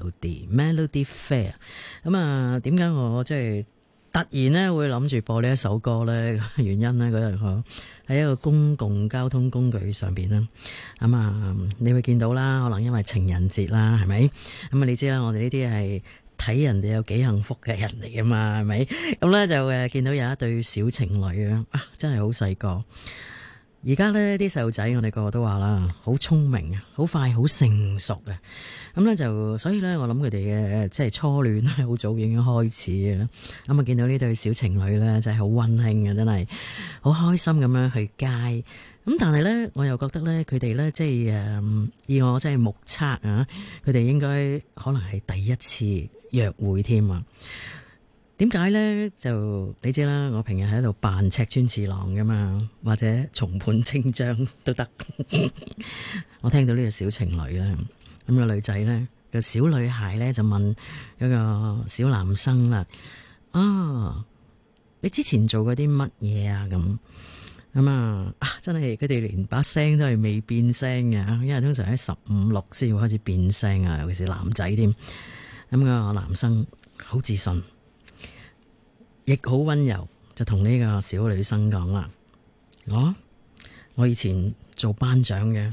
Melody Fair， 咁啊點解我即係突然咧會諗住播呢一首歌咧？原因咧嗰日我喺一個公共交通工具上邊啦，咁啊你會見到啦，可能因為情人節啦，係咪？咁啊你知啦，我哋呢啲係睇人哋有幾幸福嘅人嚟噶嘛，係咪？咁咧就見到有一對小情侶啊，真係好細個。而家呢啲細路仔，我哋個個都話啦，好聰明啊，好快，好成熟啊。咁咧就所以咧，我諗佢哋嘅即係初戀咧，好早已經開始嘅啦。咁啊，見到呢對小情侶咧，真係好溫馨啊，真係好開心咁樣去街。咁但係咧，我又覺得咧，佢哋咧即係以我即係目測啊，佢哋應該可能係第一次約會添啊。點解咧？就你知啦，我平日喺度扮赤川次郎噶嘛，或者松本清張都得。我聽到呢個小情侶咧，咁個女仔咧，個小女孩咧就問嗰個小男生啦：啊，你之前做過啲乜嘢啊？咁啊，真係佢哋連把聲都係未變聲嘅，因為通常喺15、16先會開始變聲啊，尤其是男仔添。咁個男生好自信，亦好溫柔，就同呢個小女生講啦：我以前做班長嘅。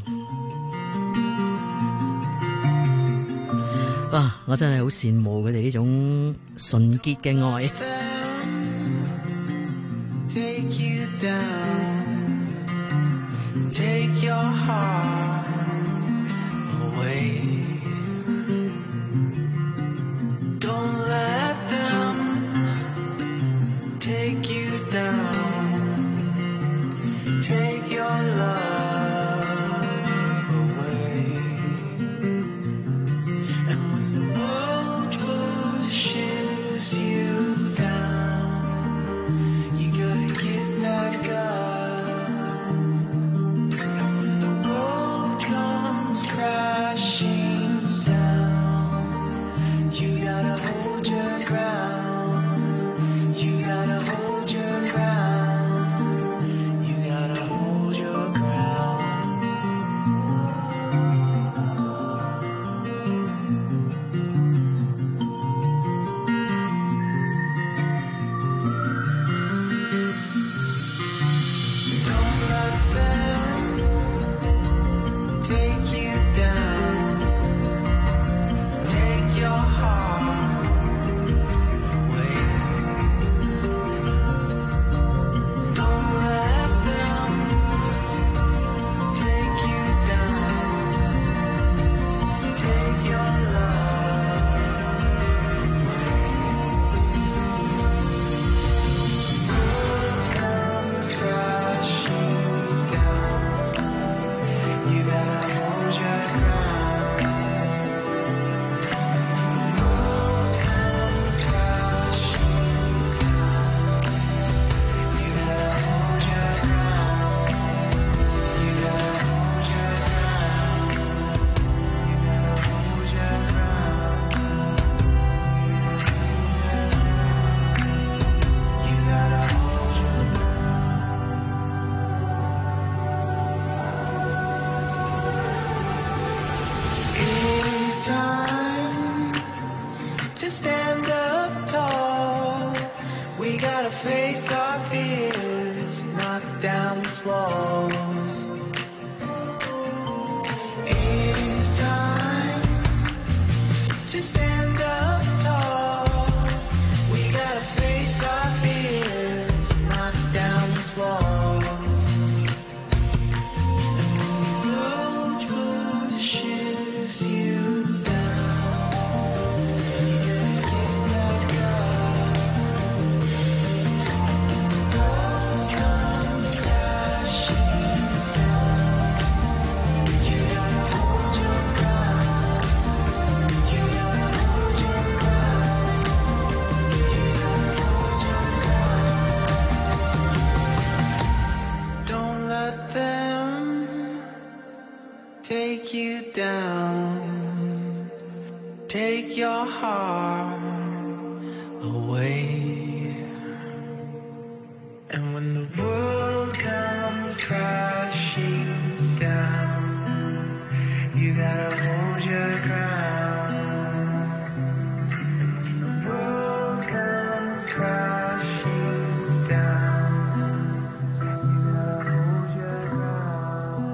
哇！我真係好羨慕佢哋呢種純潔嘅愛。 take you down, take your heart away. Don't let them take you down, take your love away. And when the world pushes you down, you gotta get back up. And when the world comes crashing down, you gotta hold your ground, you gotta hold your ground, you gotta hold your ground. Don't let them take you down, take your heart away. Don't let them take you down, take your love away. World comes crashing down, you gotta hold your ground. World comes crashing down, you gotta hold your ground, you gotta hold your ground, you gotta hold your ground, you gotta hold your It's time to stand up tall. We gotta face our fears, knock down these walls. It's time to stand up tall. We gotta face our fears, knock down these walls. And when the world pushes you down, you gotta get back up. World comes crashing down, you gotta hold your ground, you gotta hold your ground, you gotta hold your ground. Don't let them take you down, take your heart away. And when the world comes crashing down, you gotta hold your ground. And when the world comes crashing down, you gotta hold your ground.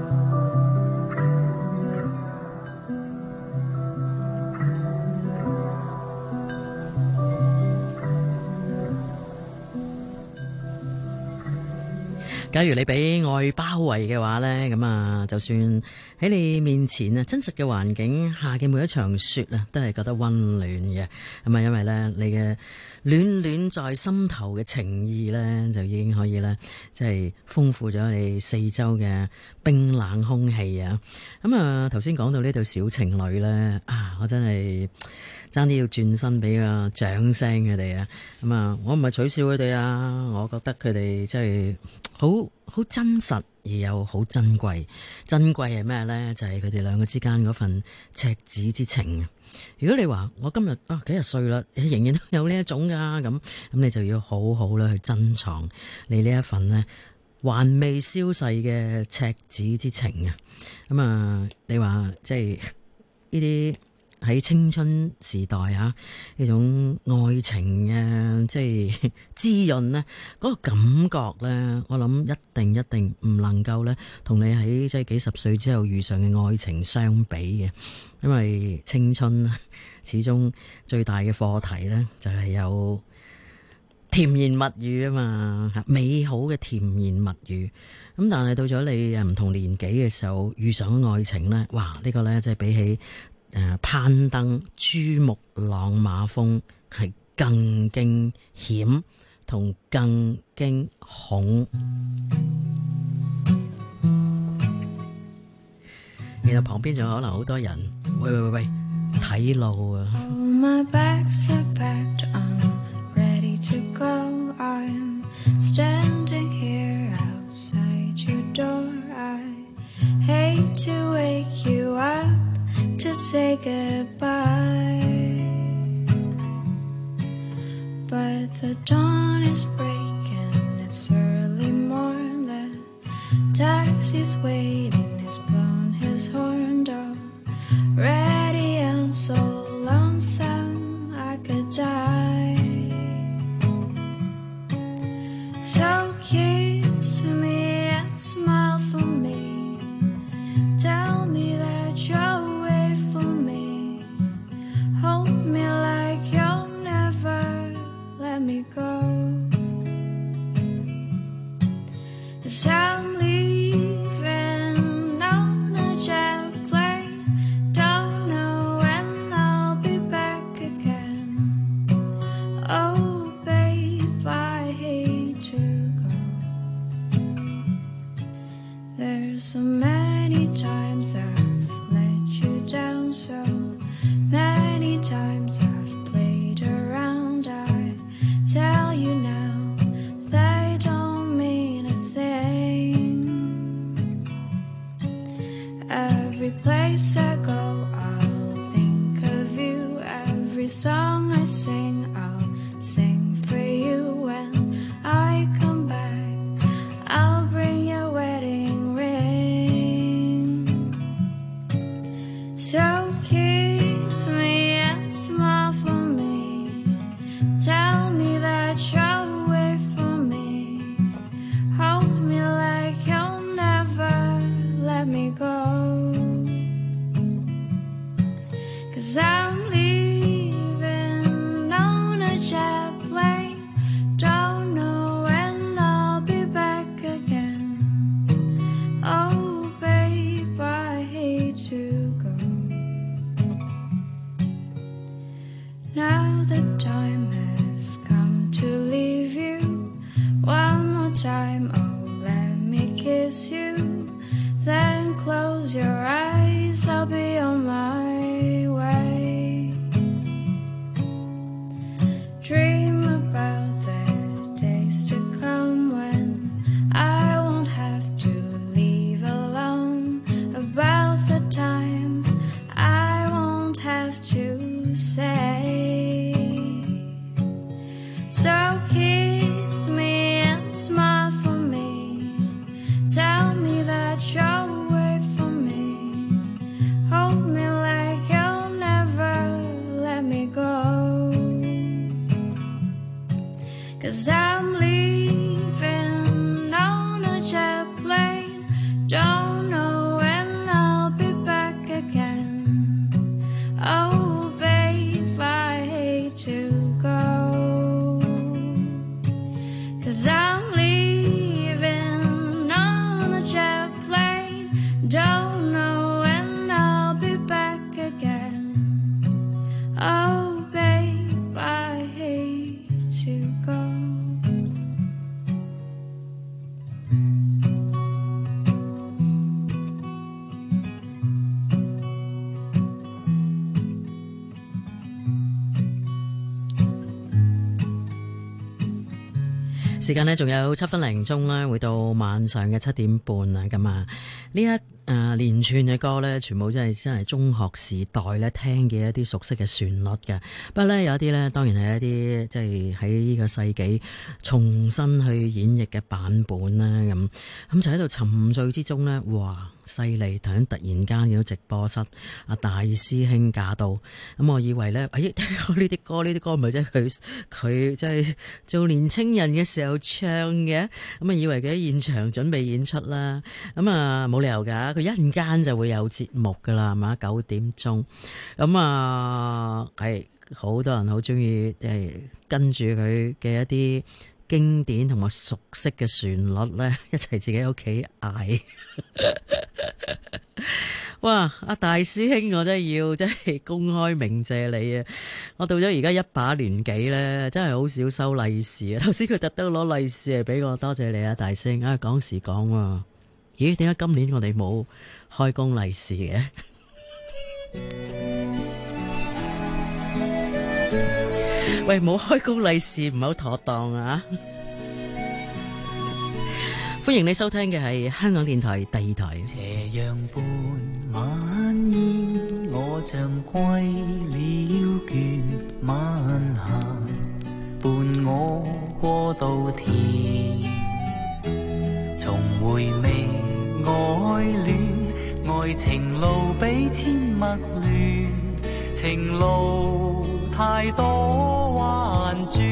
假如你俾愛包圍嘅話呢，咁啊，就算喺你面前啊，真實嘅環境下嘅每一場雪啊，都係覺得溫暖嘅。咁啊，因為呢，你嘅暖暖在心頭嘅情意呢，就已經可以呢，即係豐富咗你四周嘅冰冷空氣啊。咁啊，頭先講到呢對小情侶呢，啊，我真係爭啲要轉身俾個掌聲佢哋啊！咁啊，我唔係取笑佢哋啊，我覺得佢哋真係好真實而又好珍貴。珍貴係咩呢？就係佢哋兩個之間嗰份赤子之情。如果你話我今日幾十歲啦，仍然都有呢一種㗎，咁你就要好好啦去珍藏你呢一份呢還未消逝嘅赤子之情啊！咁啊，你話即係呢啲喺青春時代啊，呢種愛情嘅即係滋潤呢，嗰個感覺呢，我諗一定唔能夠呢同你喺即係幾十歲之後遇上嘅愛情相比嘅，因為青春始終最大嘅課題呢，就係有甜言蜜語啊嘛，美好嘅甜言蜜語。咁但係到咗你唔同年紀嘅時候遇上愛情咧，哇！呢個咧即係比起攀登珠穆朗瑪峰係更驚險同更驚恐。然後旁邊仲有可能好多人，喂，睇路啊！ Oh, my bags are packed, I'm ready to go. I'm standing here outside your door. I hate to wake you up to say goodbye, but the dawn is breaking, it's early morn. The taxi's waiting, he's blown his horn door. Ready, I'm so lonesome I could die. So kiss me and smile for me, tell me that you'll wait for me, hold me like you'll never let me go. 'Cause I'm leaving on a jet plane, don't know when I'll be back again. Oh babe, I hate to go. There's so many times I've let you down, so many times I've played around. I tell you now, they don't mean a thing. Every place I go, I'll think of you. Every song I sing, I'll sing for you. When I come back, I'll bring your wedding ring. So kiss me and smile for me, tell me that you'll wait for me, hold me like you'll never let me go. 'Cause I'm leaving on a jet plane, don't know when I'll be back again. Oh babe, I hate to go. Now the time has come to leave you. One more time, oh let me kiss you, then close your eyes, I'll be on my way. Dream about the days to come when I won't have to leave alone, about the times I won't have to say. So kiss me and smile for me, tell me that you'll wait for me, hold me like you'll never let me go. 'Cause I'm leaving on a jet plane, don't know when I'll be back again. Oh babe, I hate to go. 'Cause I'm leaving on a jet plane, don't know when I'll be back again. Oh babe, I hate to go. 時間呢仲有7分零鐘啦，會到晚上嘅7點半啦。咁啊，呢一連串嘅歌呢，全部真係中學時代呢聽嘅一啲熟悉嘅旋律嘅。不過呢，有一啲呢，當然係一啲即係喺呢個世紀重新去演繹嘅版本啦。咁就喺度沉醉之中呢，哇！犀利！突然間見到直播室大師兄駕到，咁我以為咧，聽過呢啲歌咪即係佢即係做年青人嘅時候唱嘅，咁以為佢喺現場準備演出啦，咁冇理由㗎，佢一陣間就會有節目㗎啦，係嘛？9點鐘，咁係。 好多人好中意，跟住佢嘅一啲經典同埋熟悉嘅旋律咧，一齊自己喺屋企嗌。哇！阿大師兄，我真係公開鳴謝你啊！我到咗而家一把年紀咧，真係好少收利是啊！頭先佢特登攞利是嚟俾我，多謝你啊，大師兄啊！講時講喎，咦？點解今年我哋冇開工利是嘅？喂，冇開工利是唔好妥當啊！歡迎你收聽嘅係香港電台第二台。 斜陽伴晚煙，我像歸了倦，晚霞伴我過稻田，重回味愛戀，愛情路比千陌亂，情路太多彎轉，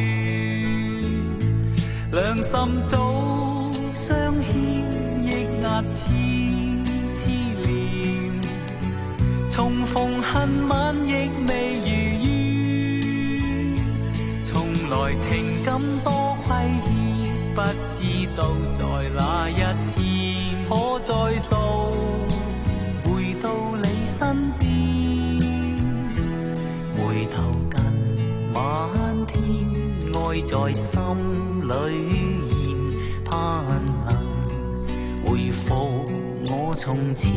兩心早相牽，抑壓痴痴念，重逢恨晚亦未如願，從來情感多虧欠，不知道在哪一天可再度回到你身邊，回頭近晚天，愛在心裏盼能回復我從前，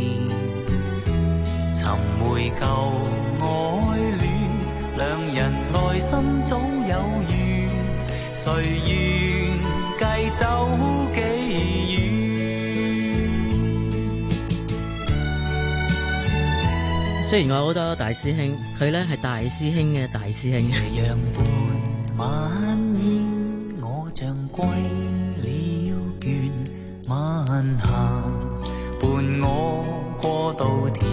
尋回舊愛戀，兩人內心早有緣，誰願繼走幾遠？雖然我好多大師兄，佢呢係大師兄嘅大師兄。 斜陽伴晚煙，我像歸了倦，晚霞伴我過稻田，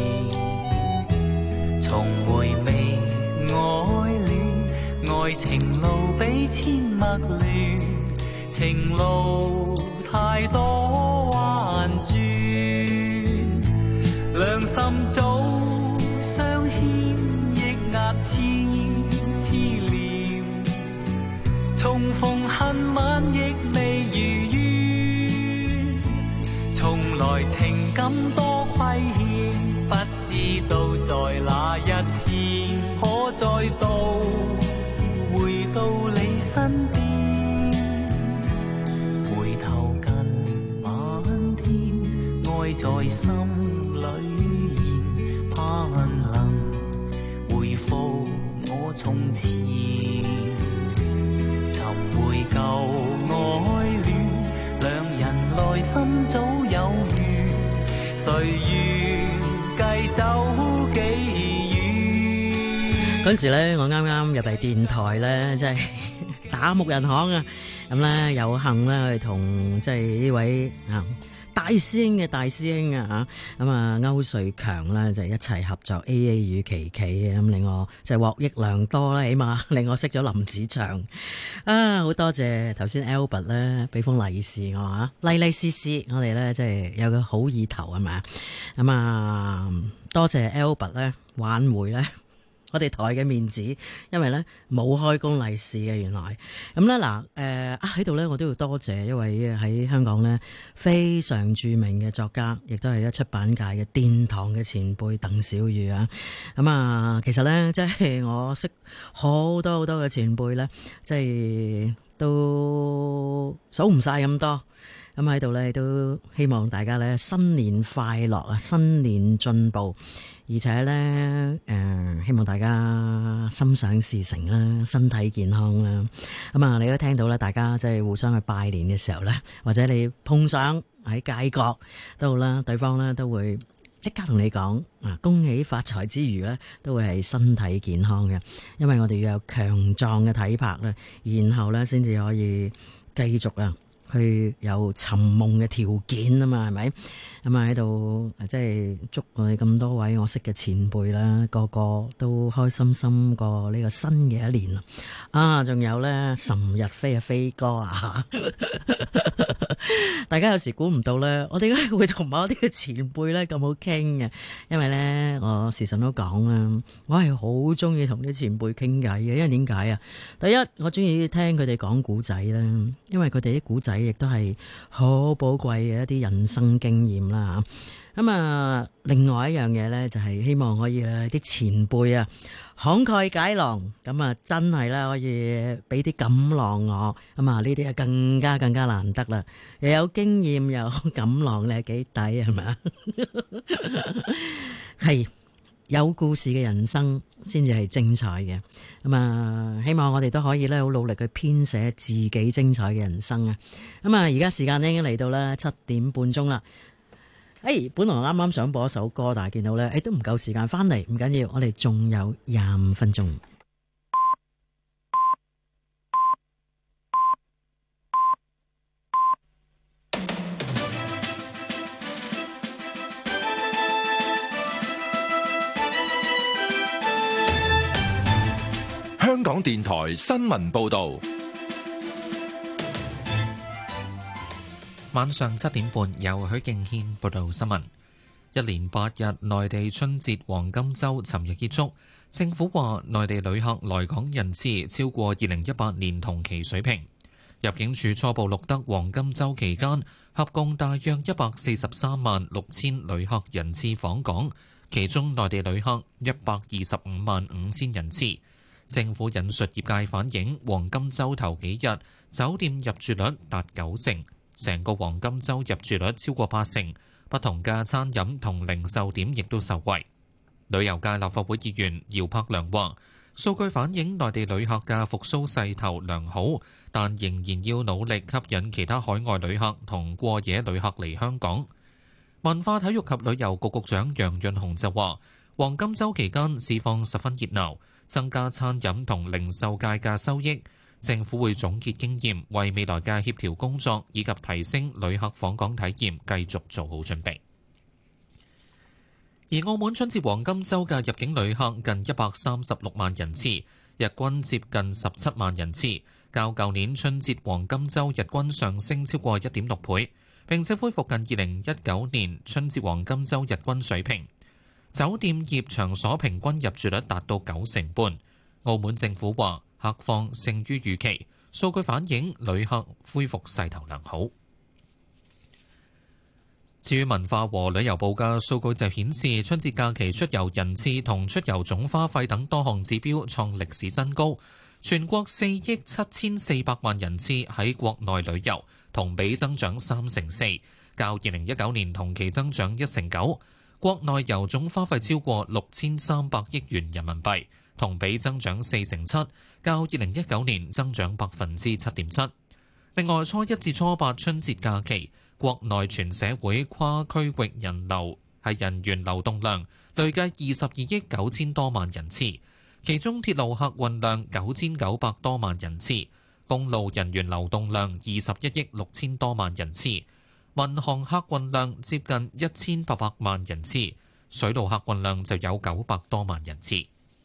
重回味愛戀，愛情路比千陌亂，情路太多彎轉，兩心早相牽，抑壓痴痴念，重逢恨晚亦未如願，從來情感多虧欠，不知道在哪一天可再度回到你身邊，回頭近晚天，愛在心裏現，盼能回復我從前，尋回舊愛戀，兩人內心早有緣，誰願繼走幾遠？ 嗰陣時咧，我啱啱入嚟電台咧，即係打木人行啊！咁咧有幸咧去同即係呢位大師兄嘅大師兄啊嚇，咁啊歐瑞強咧就一齊合作 AA 與琪琪，咁令我就獲益良多啦，起碼令我識咗林子祥啊！好多謝頭先 Albert 咧俾封利是我啊，利利是是，我哋咧即係有個好意頭係咪啊？咁啊多謝 Albert 咧挽回咧我哋台嘅面子，因為咧冇開工利是嘅原來。咁咧嗱喺度咧我都要多謝一位喺香港咧非常著名嘅作家，亦都係咧出版界嘅殿堂嘅前輩鄧小宇啊。咁啊其實咧即係我識好多好多嘅前輩咧，即係都數唔晒咁多。咁喺度咧都希望大家咧新年快樂啊，新年進步。而且咧，希望大家心想事成啦，身體健康啦。咁啊，你都聽到啦，大家即係互相去拜年嘅時候咧，或者你碰上喺街角都好啦，對方咧都會即刻同你講啊，恭喜發財之餘咧，都會係身體健康嘅。因為我哋要有強壯嘅體魄咧，然後咧先至可以繼續啊。去有尋夢嘅條件啊嘛，係咪？咁啊喺度即係祝我哋咁多位我識嘅前輩啦，個個都開心心過呢個新嘅一年啊！仲有咧岑日飛啊飛哥啊大家有時估唔到咧，我哋點解會同某啲嘅前輩咧咁好傾嘅？因為咧，我時常都講啊，我係好中意同啲前輩傾偈嘅。因為點解啊？第一，我中意聽佢哋講古仔啦，因為佢哋啲古仔亦都係好寶貴嘅一啲人生經驗啦。咁啊，另外一樣嘢咧，就係希望可以咧啲前輩啊慷慨解囊，咁啊真係咧可以俾啲錦囊我，咁啊呢啲啊更加難得啦，又有經驗又有錦囊，你係幾抵係咪啊？係有故事嘅人生先至係精彩嘅，咁啊希望我哋都可以咧好努力去編寫自己精彩嘅人生啊！咁啊而家時間咧已經嚟到啦7:30啦。本來啱啱想播一首歌，但係見到咧，都唔夠時間翻嚟，唔緊要，我哋仲有25分鐘。 香港電台新聞報道。 晚上7點半，由許敬軒報道新聞。一連8日內地春節黃金週尋日結束，政府話內地旅客來港人次超過2018年同期水平。入境處初步錄得黃金週期間合共大約143萬6千旅客人次訪港，其中內地旅客125萬5千人次。政府引述業界反映，黃金週頭幾日酒店入住率達90%。成個黃金週入住率超過80%，不同嘅餐飲同零售點亦都受惠。旅遊界立法會議員姚柏良話：數據反映內地旅客嘅復甦勢頭良好，但仍然要努力吸引其他海外旅客同過夜旅客嚟香港。文化體育及旅遊局局長楊潤雄就話：黃金週期間市況十分熱鬧，增加餐飲同零售界嘅收益。政府會總結經驗，為未來嘅協調工作以及提升旅客訪港體驗繼續做好準備。而澳門春節黃金週嘅入境旅客近136萬人次，日均接近17萬人次，較舊年春節黃金週日均上升超過1.6倍，並且恢復近2019年春節黃金週日均水平。酒店業場所平均入住率達到90半。澳門政府話，客況勝於預期，數據反映旅客恢復勢頭良好。至於文化和旅遊部嘅數據就顯示，春節假期出遊人次同出遊總花費等多項指標創歷史新高。全國4億7400萬人次喺國內旅遊，同比增長34%，較2019年同期增長1.9%。國內遊總花費超過6300億元人民幣，同比增長4.7%，較2019年增長7.7%。另外，初1至初8春節假期，國內全社會跨區域人員流動量累計22億9千多萬人次，其中鐵路客運量9900多萬人次，公路人員流動量21億6千多萬人次，民航客運量接近1800萬人次，水路客運量就有900多萬人次。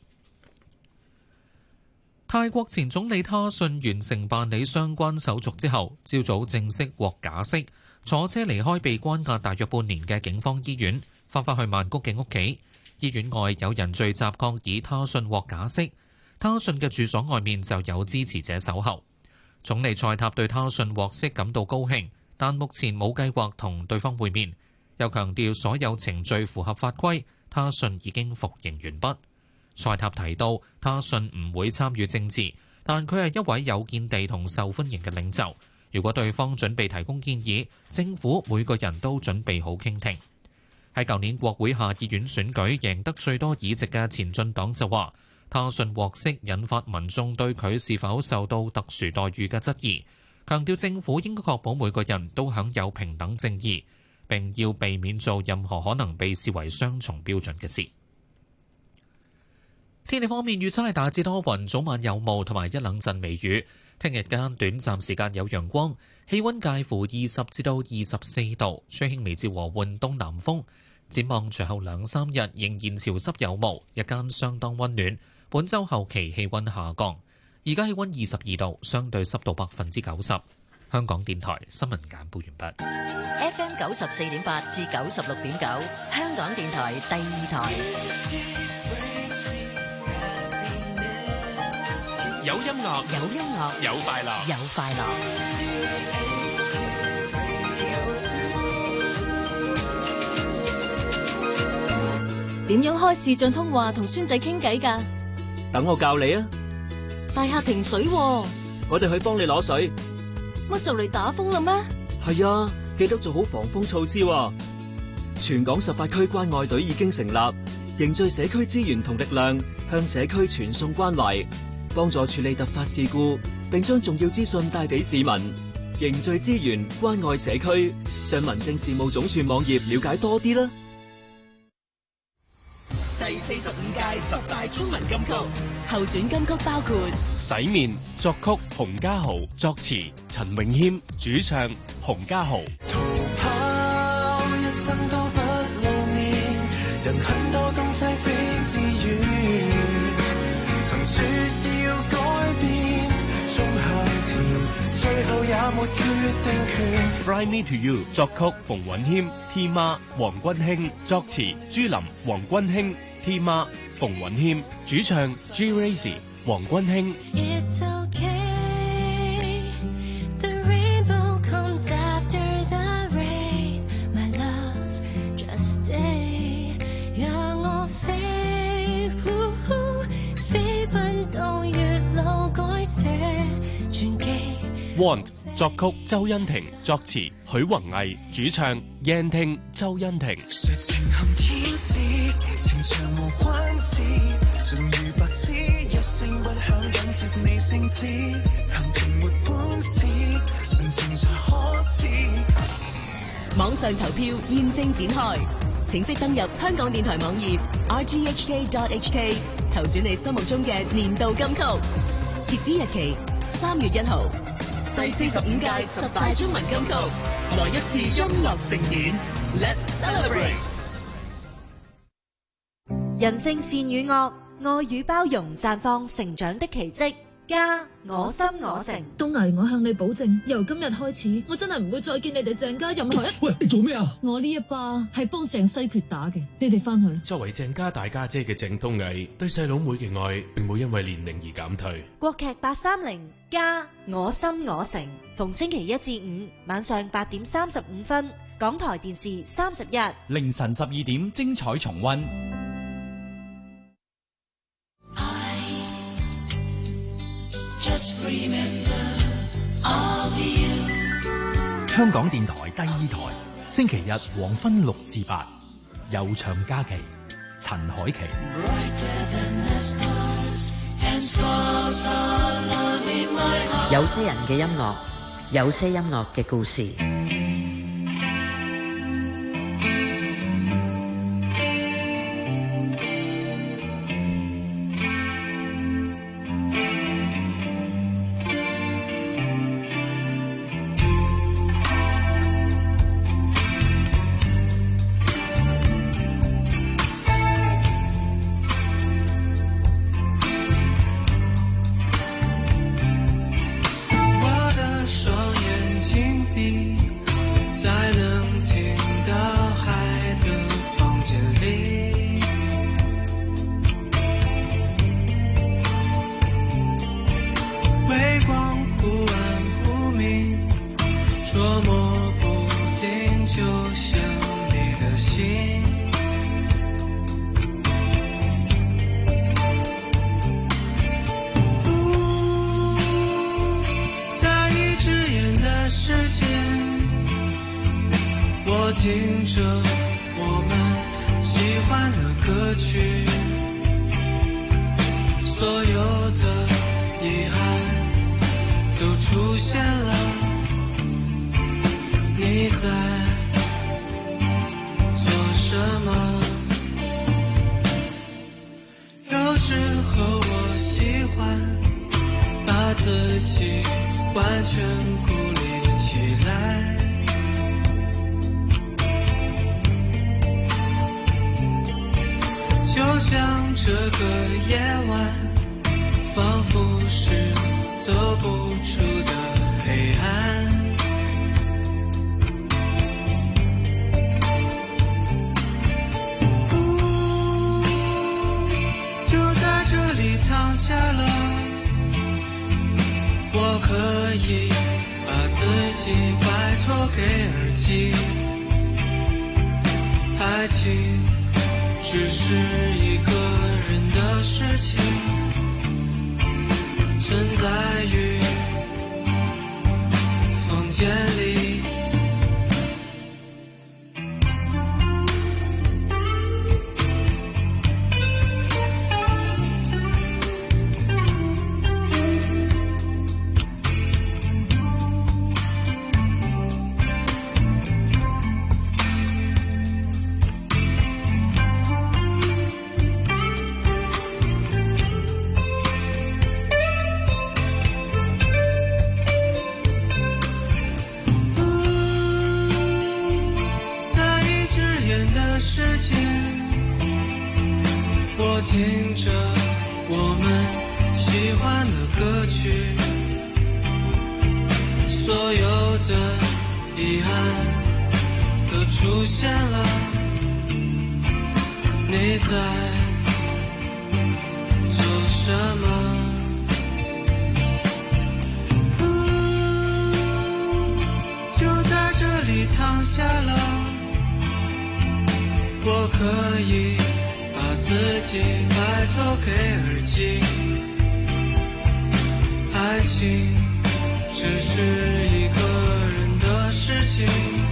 泰國前總理他信完成辦理相關手續之後，朝早正式獲假釋，坐車離開被關押大約半年嘅警方醫院，返返去曼谷嘅屋企。醫院外有人聚集抗議他信獲假釋，他信嘅住所外面就有支持者守候。總理蔡塔對他信獲釋感到高興，但目前冇計劃同對方會面，又強調所有程序符合法規，他信已經服刑完畢。蔡塔提到，他信唔會參與政治，但佢係一位有見地同受歡迎嘅領袖。如果對方準備提供建議，政府每個人都準備好傾聽。喺舊年國會下議院選舉贏得最多議席嘅前進黨就話，他信獲釋引發民眾對佢是否受到特殊待遇嘅質疑，強調政府應該確保每個人都享有平等正義，並要避免做任何可能被視為雙重標準嘅事。天氣方面，預測係大致多雲，早晚有霧同埋一兩陣微雨。聽日間短暫時間有陽光，氣溫介乎20至到24度，吹輕微至和緩東南風。展望隨後2-3日仍然潮濕有霧，日間相當溫暖。本週後期氣溫下降。而家氣溫22度，相對濕度90%。 香港電台新聞簡報完畢。 FM 94.8至96.9，香港電台第二台。 有音樂， 有音樂， 有快樂， 有快樂。 點樣開視像通話同孫仔傾偈㗎？ 等我教你啊！ 大廈停水喎， 我哋去幫你攞水。 乜就嚟打風啦咩？ 係啊，記得做好防風措施喎。全港18區關愛隊已經成立，凝聚社區資源同力量，向社區傳送關懷，幫助處理突發事故，並將重要資訊帶俾市民。凝聚資源，關愛社區，上民政事務總署網頁了解多啲啦。 第45屆10大中文金曲候選金曲包括《 洗面》，作曲洪家豪，作詞陳詠謙，主唱洪家豪。 逃跑一生都不露面，人很多東西非自願，曾說要改變，終向前，最後也沒決定權。 Fly Me to You， 作曲馮允謙 ，T 媽黃君興，作詞朱琳黃君興。T 媽馮允謙，主唱 G Razy 黃君興。 It's okay, the rainbow comes after the rain, my love, just stay, 讓我飛，飛奔到月老改寫傳奇。 Want 作曲周欣婷，作詞許宏毅，主唱燕聽周欣婷。 誰情含天使，情長無關事，盡如白紙，一聲不響緊接你聖旨，談情沒本事，純情才可恥。 網上投票現正展開，請即登入香港電台網頁 rthk.hk 投選你心目中嘅年度金曲，截止日期3月1號。第45屆10大中文金曲，來一次音樂盛典 ，Let's celebrate！ 人性善與惡，愛與包容，綻放成長的奇蹟。家我心我城， 東毅，我向你保證，由今日開始，我真係唔會再見你哋鄭家任何一。 喂，你做咩啊？ 我呢一巴係幫鄭西決打嘅，你哋翻去啦。 作為鄭家大家姐嘅鄭東毅，對細佬妹嘅愛，並冇因為年齡而減退。 國劇830，家我心我城，逢星期1至5晚上8點35分，港台電視31， 凌晨12點精彩重溫。 香港電台第二台，星期日黃昏6至8，悠長假期，陳海琪。 有些人嘅音樂，有些音樂嘅故事。 听着我们喜欢的歌曲，所有的遗憾都出现了。你在做什么？有时候我喜欢把自己完全孤立起来，就像这个夜晚仿佛是走不出的黑暗。 以把自己拜托给耳机，爱情只是一个人的事情，存在于房间里。我听着我们喜欢的歌曲，所有的遗憾都出现了。你在做什么？就在这里躺下了，我可以把自己拜托给耳机，爱情只是一个人的事情，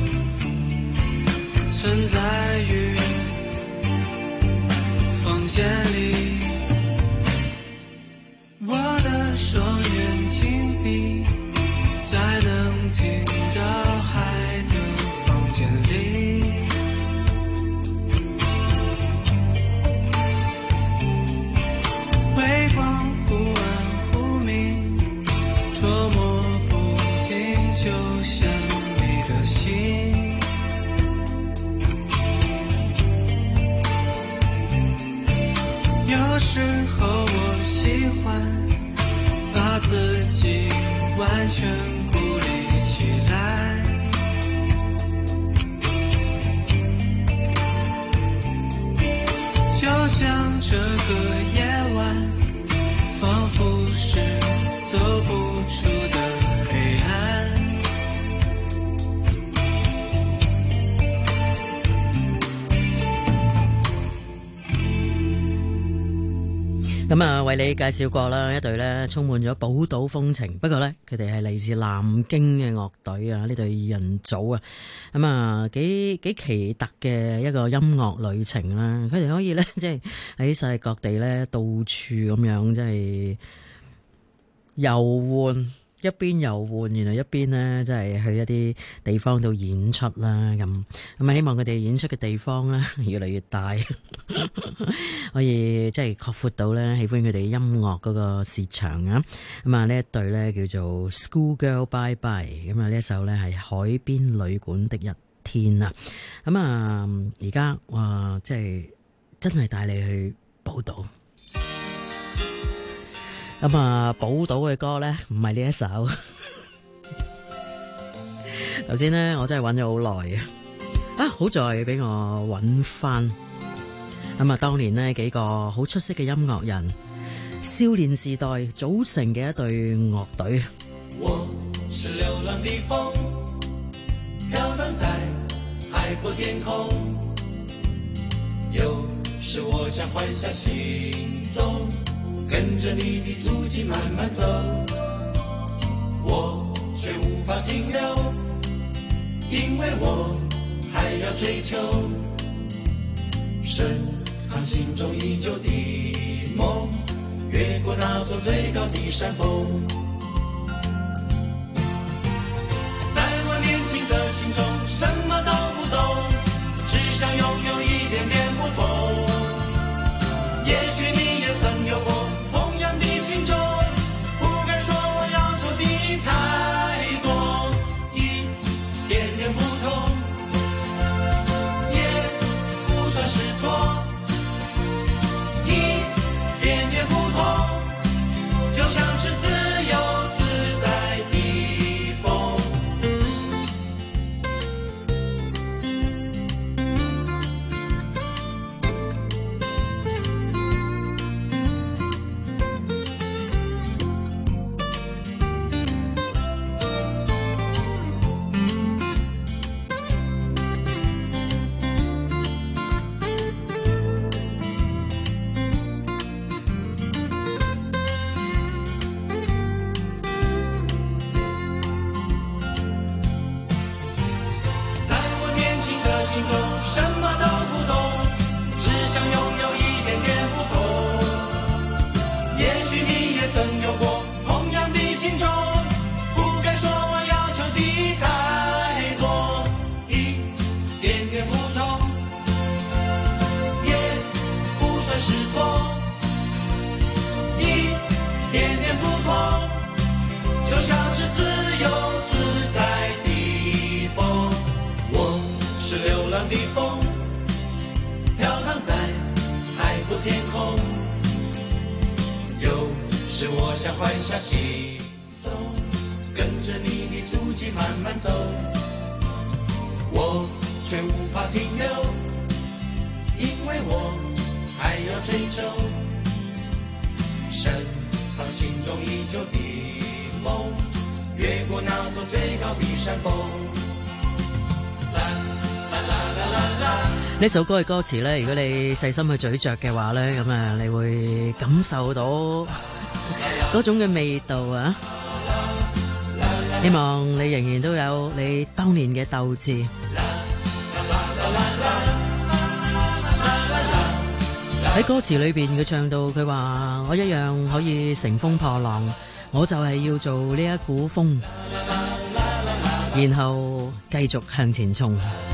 存在于房间里。我的双眼紧闭，在能听到海的房间里。微光忽暗忽明，捉摸不定，就像你的心。有时候我喜欢把自己完全孤立起来，就像这个夜晚仿佛是走不出的黑暗。 咁啊，為你介紹過啦，一隊咧充滿咗寶島風情，不過咧佢哋係嚟自南京嘅樂隊啊，呢隊二人組啊，咁啊幾奇特嘅一個音樂旅程啦，佢哋可以咧即係喺世界各地咧到處咁樣即係遊玩。一邊遊玩，原來一邊呢，即係去一啲地方度演出啦，咁啊，希望佢哋演出嘅地方咧越嚟越大，可以即係擴闊到咧喜歡佢哋音樂嗰個市場啊！咁啊，呢一隊咧叫做 Schoolgirl Bye Bye， 咁啊呢一首咧係海邊旅館的一天啊！咁啊，而家哇，即係真係帶你去寶島。咁啊，寶島嘅歌咧，唔係呢一首。頭先咧，我真係揾咗好耐啊！好在俾我揾翻。咁啊，當年呢幾個好出色嘅音樂人，少年時代組成嘅一隊樂隊。 我是流浪的風，飄蕩在海闊天空。有時我想換下行蹤，跟着你的足跡慢慢走，我卻無法停留，因為我還要追求深藏心中已久的夢，越過那座最高的山峰。在我年輕的心中什麼都不懂，只想擁有一點點不同。也許你也曾有過心中不敢說我要求的太多，一點點不同也不算是錯，一點點不同就像是自由浪的风飘荡在海阔天空，有时我想换下行踪，跟着你的足迹慢慢走，我却无法停留，因为我还要追求深藏心中已久的梦，越过那座最高的山峰。 呢首歌嘅歌詞呢，如果你細心去咀嚼嘅話呢，咁啊，你會感受到嗰種嘅味道啊！希望你仍然都有你當年嘅鬥志。喺歌詞裏邊佢唱到佢話我一樣可以乘風破浪，我就係要做呢一股風，然後繼續向前衝。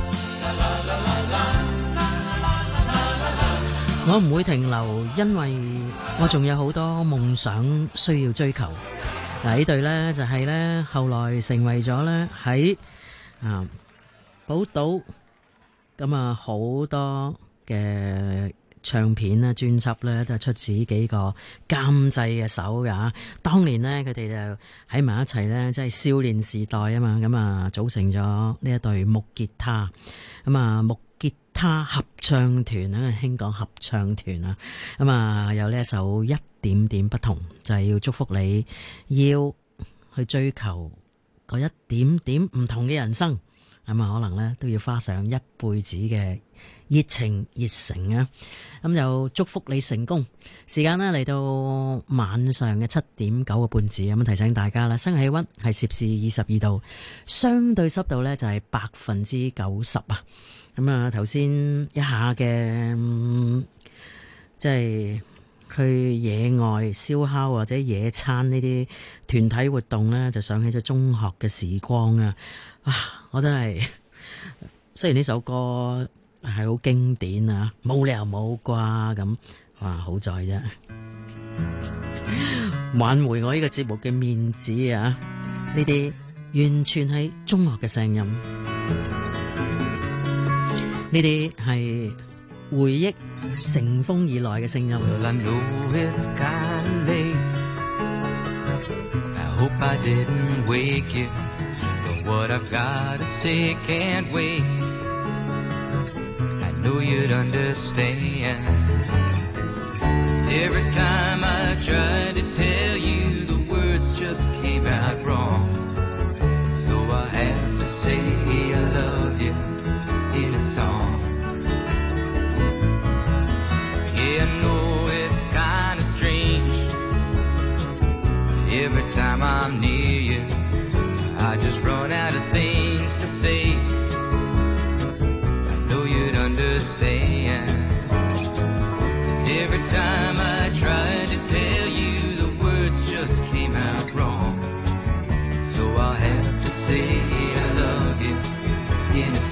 我唔會停留，因為我仲有好多夢想需要追求。嗱，呢隊呢就係呢後來成為咗呢喺寶島咁啊好多嘅唱片啦、專輯咧都係出自幾個監製嘅手㗎。當年呢，佢哋就喺埋一齊咧，即係少年時代啊嘛，咁啊組成咗呢一隊木吉他，咁啊木吉他合唱團啊，興講合唱團啊，咁啊有呢一首一點點不同，就係要祝福你要去追求嗰一點點唔同嘅人生，咁啊可能咧都要花上一輩子嘅熱情熱誠啊！咁就祝福你成功。時間呢嚟到晚上嘅7:09字，咁提醒大家啦，新氣溫係攝氏22度，相對濕度呢就係90%啊！咁啊頭先一下嘅即係去野外燒烤或者野餐呢啲團體活動呢，就想起咗中學嘅時光啊！我真係雖然呢首歌係好經典啊，冇理由冇啩咁，哇好在啫，挽回我呢個節目嘅面子啊！呢啲完全係中學嘅聲音，呢啲係回憶乘風而來嘅聲音。Well, I know it's kinda late. I hope I didn't wake you, but what I've got to say can't wait.Know you'd understand. Every time I tried to tell you, the words just came out wrong. So I have to say I love you in a song. Yeah, I know it's kind of strange. Every time I'm near you, I just run out of things to say.Understand. Every time I tried to tell you, the words just came out wrong. So I'll have to say I love you in a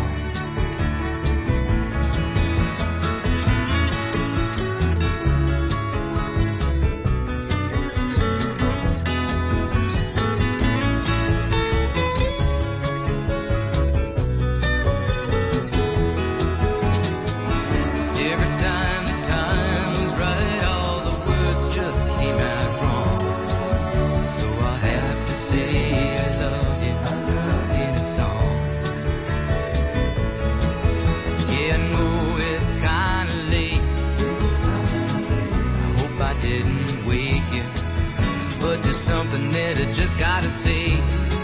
song.Something that I just gotta say.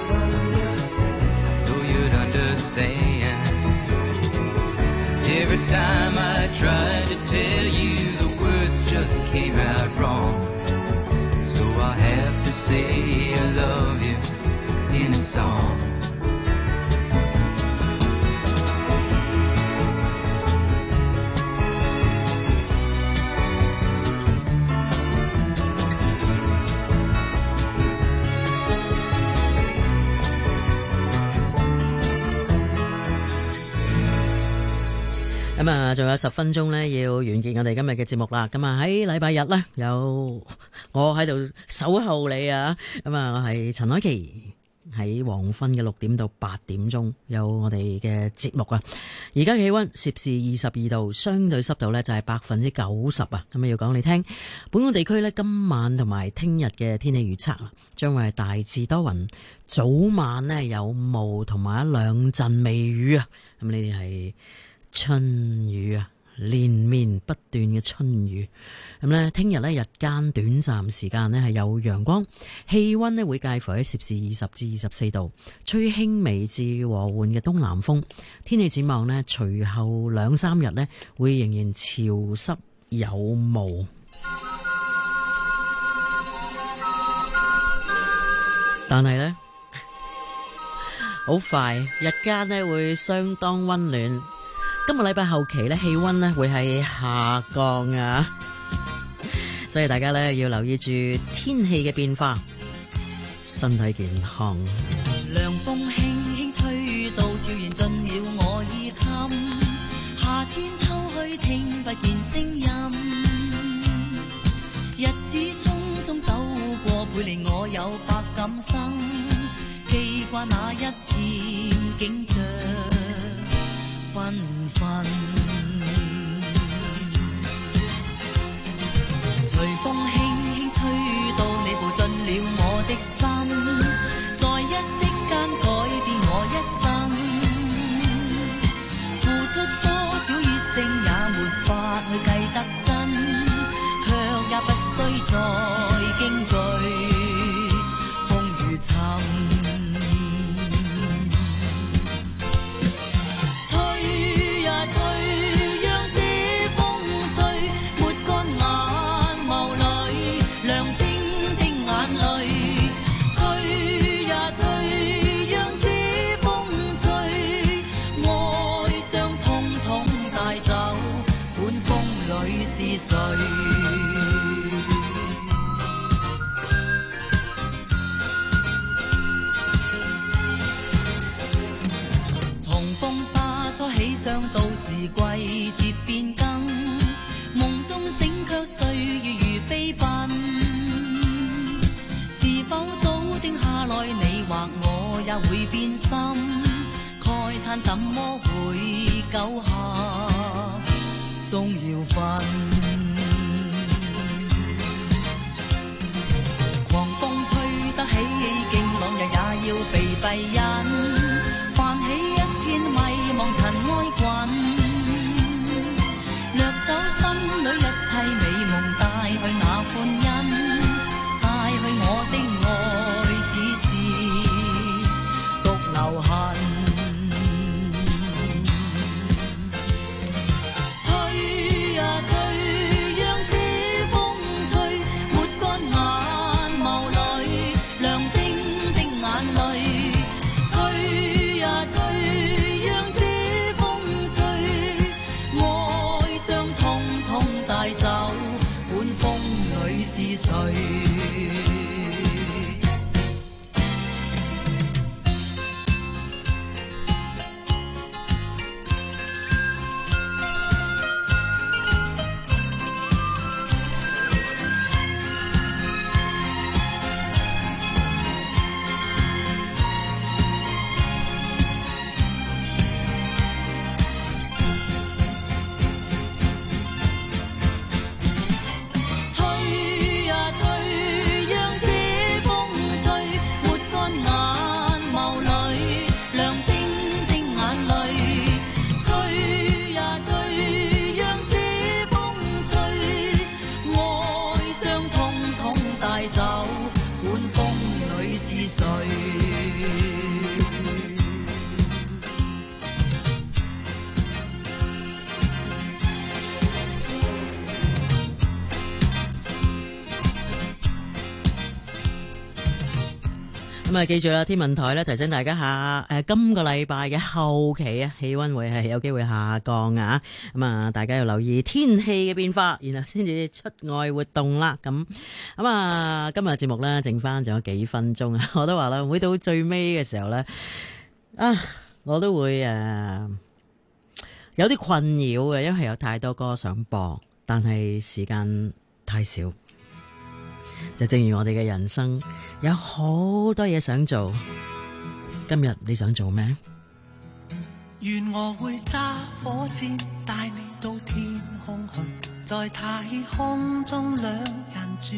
So you'd understand. Every time I tried to tell you, the words just came out wrong. So I have to say I love you in a song.咁啊，仲有10分鐘呢，要完結我哋今日嘅節目啦。咁啊，喺禮拜日呢，有我喺度守候你啊。咁啊，我係陳凱琪。 喺黃昏嘅6點到8點鐘有我哋嘅節目啊。而家氣溫攝氏22度，相對濕度呢就係90%啊。咁要講你聽，本港地區呢今晚同埋聽日嘅天氣預測啊，將會係大致多雲，早晚呢有霧同埋1-2陣微雨啊。咁呢啲係春雨啊，連綿不斷嘅春雨。咁呢聽日呢日間短暫時間呢係有陽光，氣溫呢會介乎喺攝氏20至24度，吹輕微至和緩嘅東南風。天氣展望呢隨後2-3日呢會仍然潮濕有霧。但係呢好快日間呢會相當溫暖。今個禮拜後期呢氣溫呢會係下降啊，所以大家呢要留意住天氣嘅變化，身體健康。 涼風輕輕吹到，悄然進了我衣襟。夏天偷去聽不見聲音，日子匆匆走過，背離我有百感生，記掛那一片景象繽紛。隨風輕輕吹到，你步進了我的心，在一息間改變我一生。付出多少熱誠也沒法去計得真，卻也不需再驚懼風雨沉。吹呀吹，讓這風吹，抹乾眼眸裏亮晶的眼淚。吹呀吹，讓這風吹，愛傷通通帶走，管風裏是誰。從風沙初起，想到時季節變更，夢中醒卻歲月如飛奔。是否早定下來，你或我也會變心，慨嘆怎麼會久下終要分。狂風吹得起勁浪，日也要被閉忍，泛起一片迷茫塵埃滾，掠走心裏一切美夢，帶去那歡欣，帶去我的愛，只是獨留痕。吹呀吹，讓這風吹，抹乾眼眸裏亮晶晶眼淚。吹呀吹，讓這風吹，愛傷通通帶走，管風裏是誰。吹呀吹，讓這風吹，抹乾眼眸裏亮晶晶眼淚。吹呀吹，讓這風吹，愛傷通通帶走，管風裏是誰。 咁啊，記住啦，天文台咧提醒大家下，今個禮拜嘅後期啊，氣溫會係有機會下降啊。咁啊，大家要留意天氣嘅變化，然後先至出外活動啦。咁啊，今日節目咧剩翻仲有幾分鐘啊，我都話啦，每到最尾嘅時候咧，我都會有啲困擾嘅，因為有太多歌想播，但係時間太少。就正如我哋嘅人生有好多嘢想做， 今日你想做咩？ 願我會揸火箭帶你到天空去，在太空中兩人住，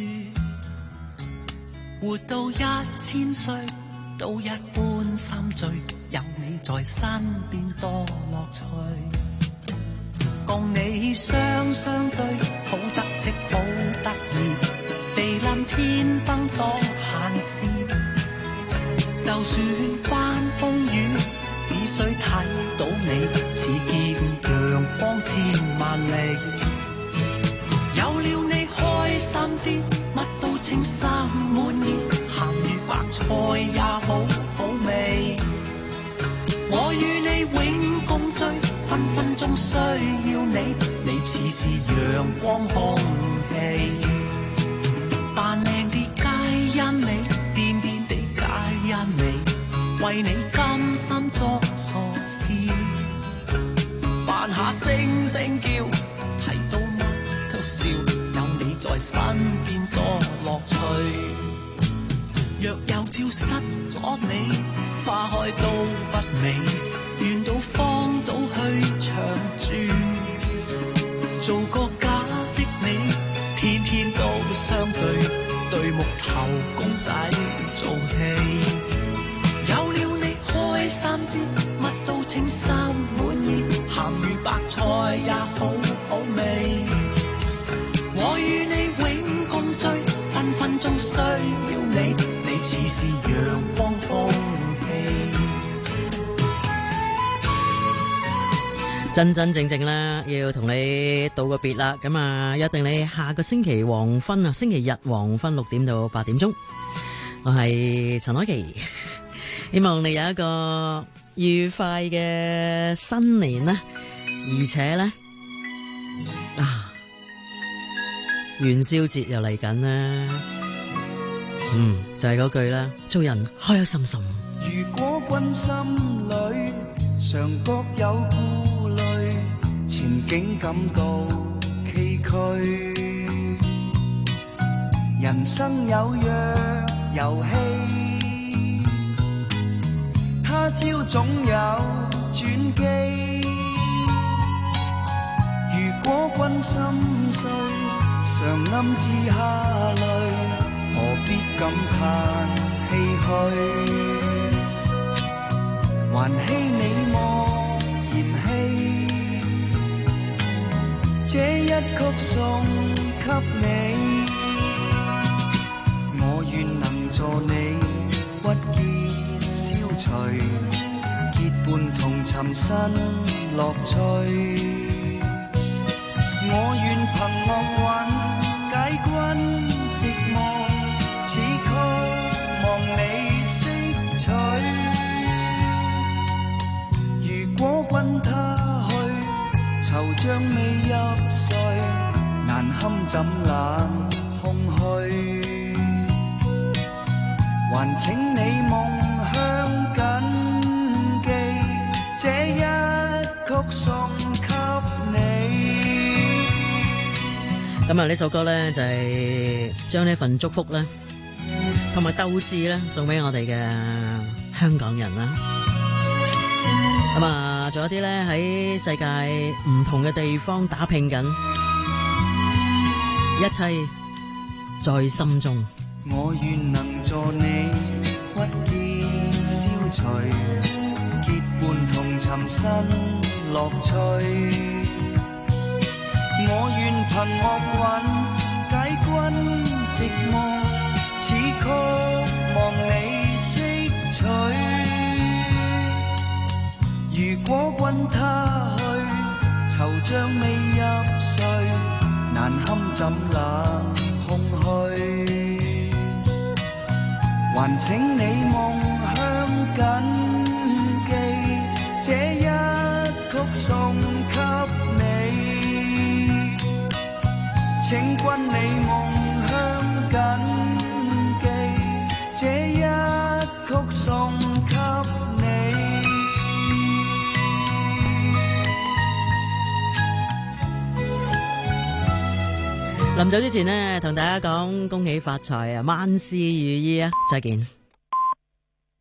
活到1000歲都一般心醉，有你在身邊多樂趣，共你雙雙對，好得戚好得意，地冧天崩多閒事，就算翻風雨，只需睇到你，似見陽光千萬里。有了你開心啲，乜都稱心滿意，鹹魚白菜也好好味。我與你永共聚，分分鐘需要你，你似是陽光空氣。扮靚啲皆因你，癲癲地皆因你，為你甘心作傻事，扮下聲聲叫，睇到乜都笑，有你在身邊多樂趣。若有朝失咗你，花開都不美，願到荒島去長住，做個假的你，天天都相對，對木頭公仔做戲。有了你開心啲，乜都稱心滿意，鹹魚白菜也好好味。我與你永共聚，分分鐘需要你，你似是陽光空氣。 真真正正啦，要同你道個別啦。咁啊，約定你下個星期黃昏啊，星期日黃昏6點到8點鐘。我係陳凱琪，希望你有一個愉快嘅新年啦，而且咧元宵節又嚟緊啦。就係嗰句啦，做人開開心心。 如果君心裏常覺有顧慮，前景感到崎嶇，人生有樣遊戲，他朝總有轉機。如果君心碎，常暗自下淚，何必感嘆唏噓？還希你莫嫌棄，這一曲送給你。我願能助你鬱結消除，結伴同尋新樂趣。我願憑樂韻解君寂寞，此曲望你識取。如果君他去，惆悵未入睡，難堪怎冷空虛。還請你夢鄉謹記，這一曲送給你。 咁啊，呢首歌咧就係將呢份祝福咧，同埋鬥志咧，送俾我哋嘅香港人啦。咁啊，仲有啲咧喺世界唔同嘅地方打拼緊，一切在心中。 我願能助你鬱結消除，結伴同尋新樂趣。我願憑樂韻解君寂寞，此曲望你識取。如果君他去，惆悵未入睡，難堪怎冷空虛。還請你夢鄉謹記，這一曲送給你。請君你夢鄉謹記，這一曲送給你。 臨走之前呢，同大家講恭喜發財啊，萬事如意啊，再見。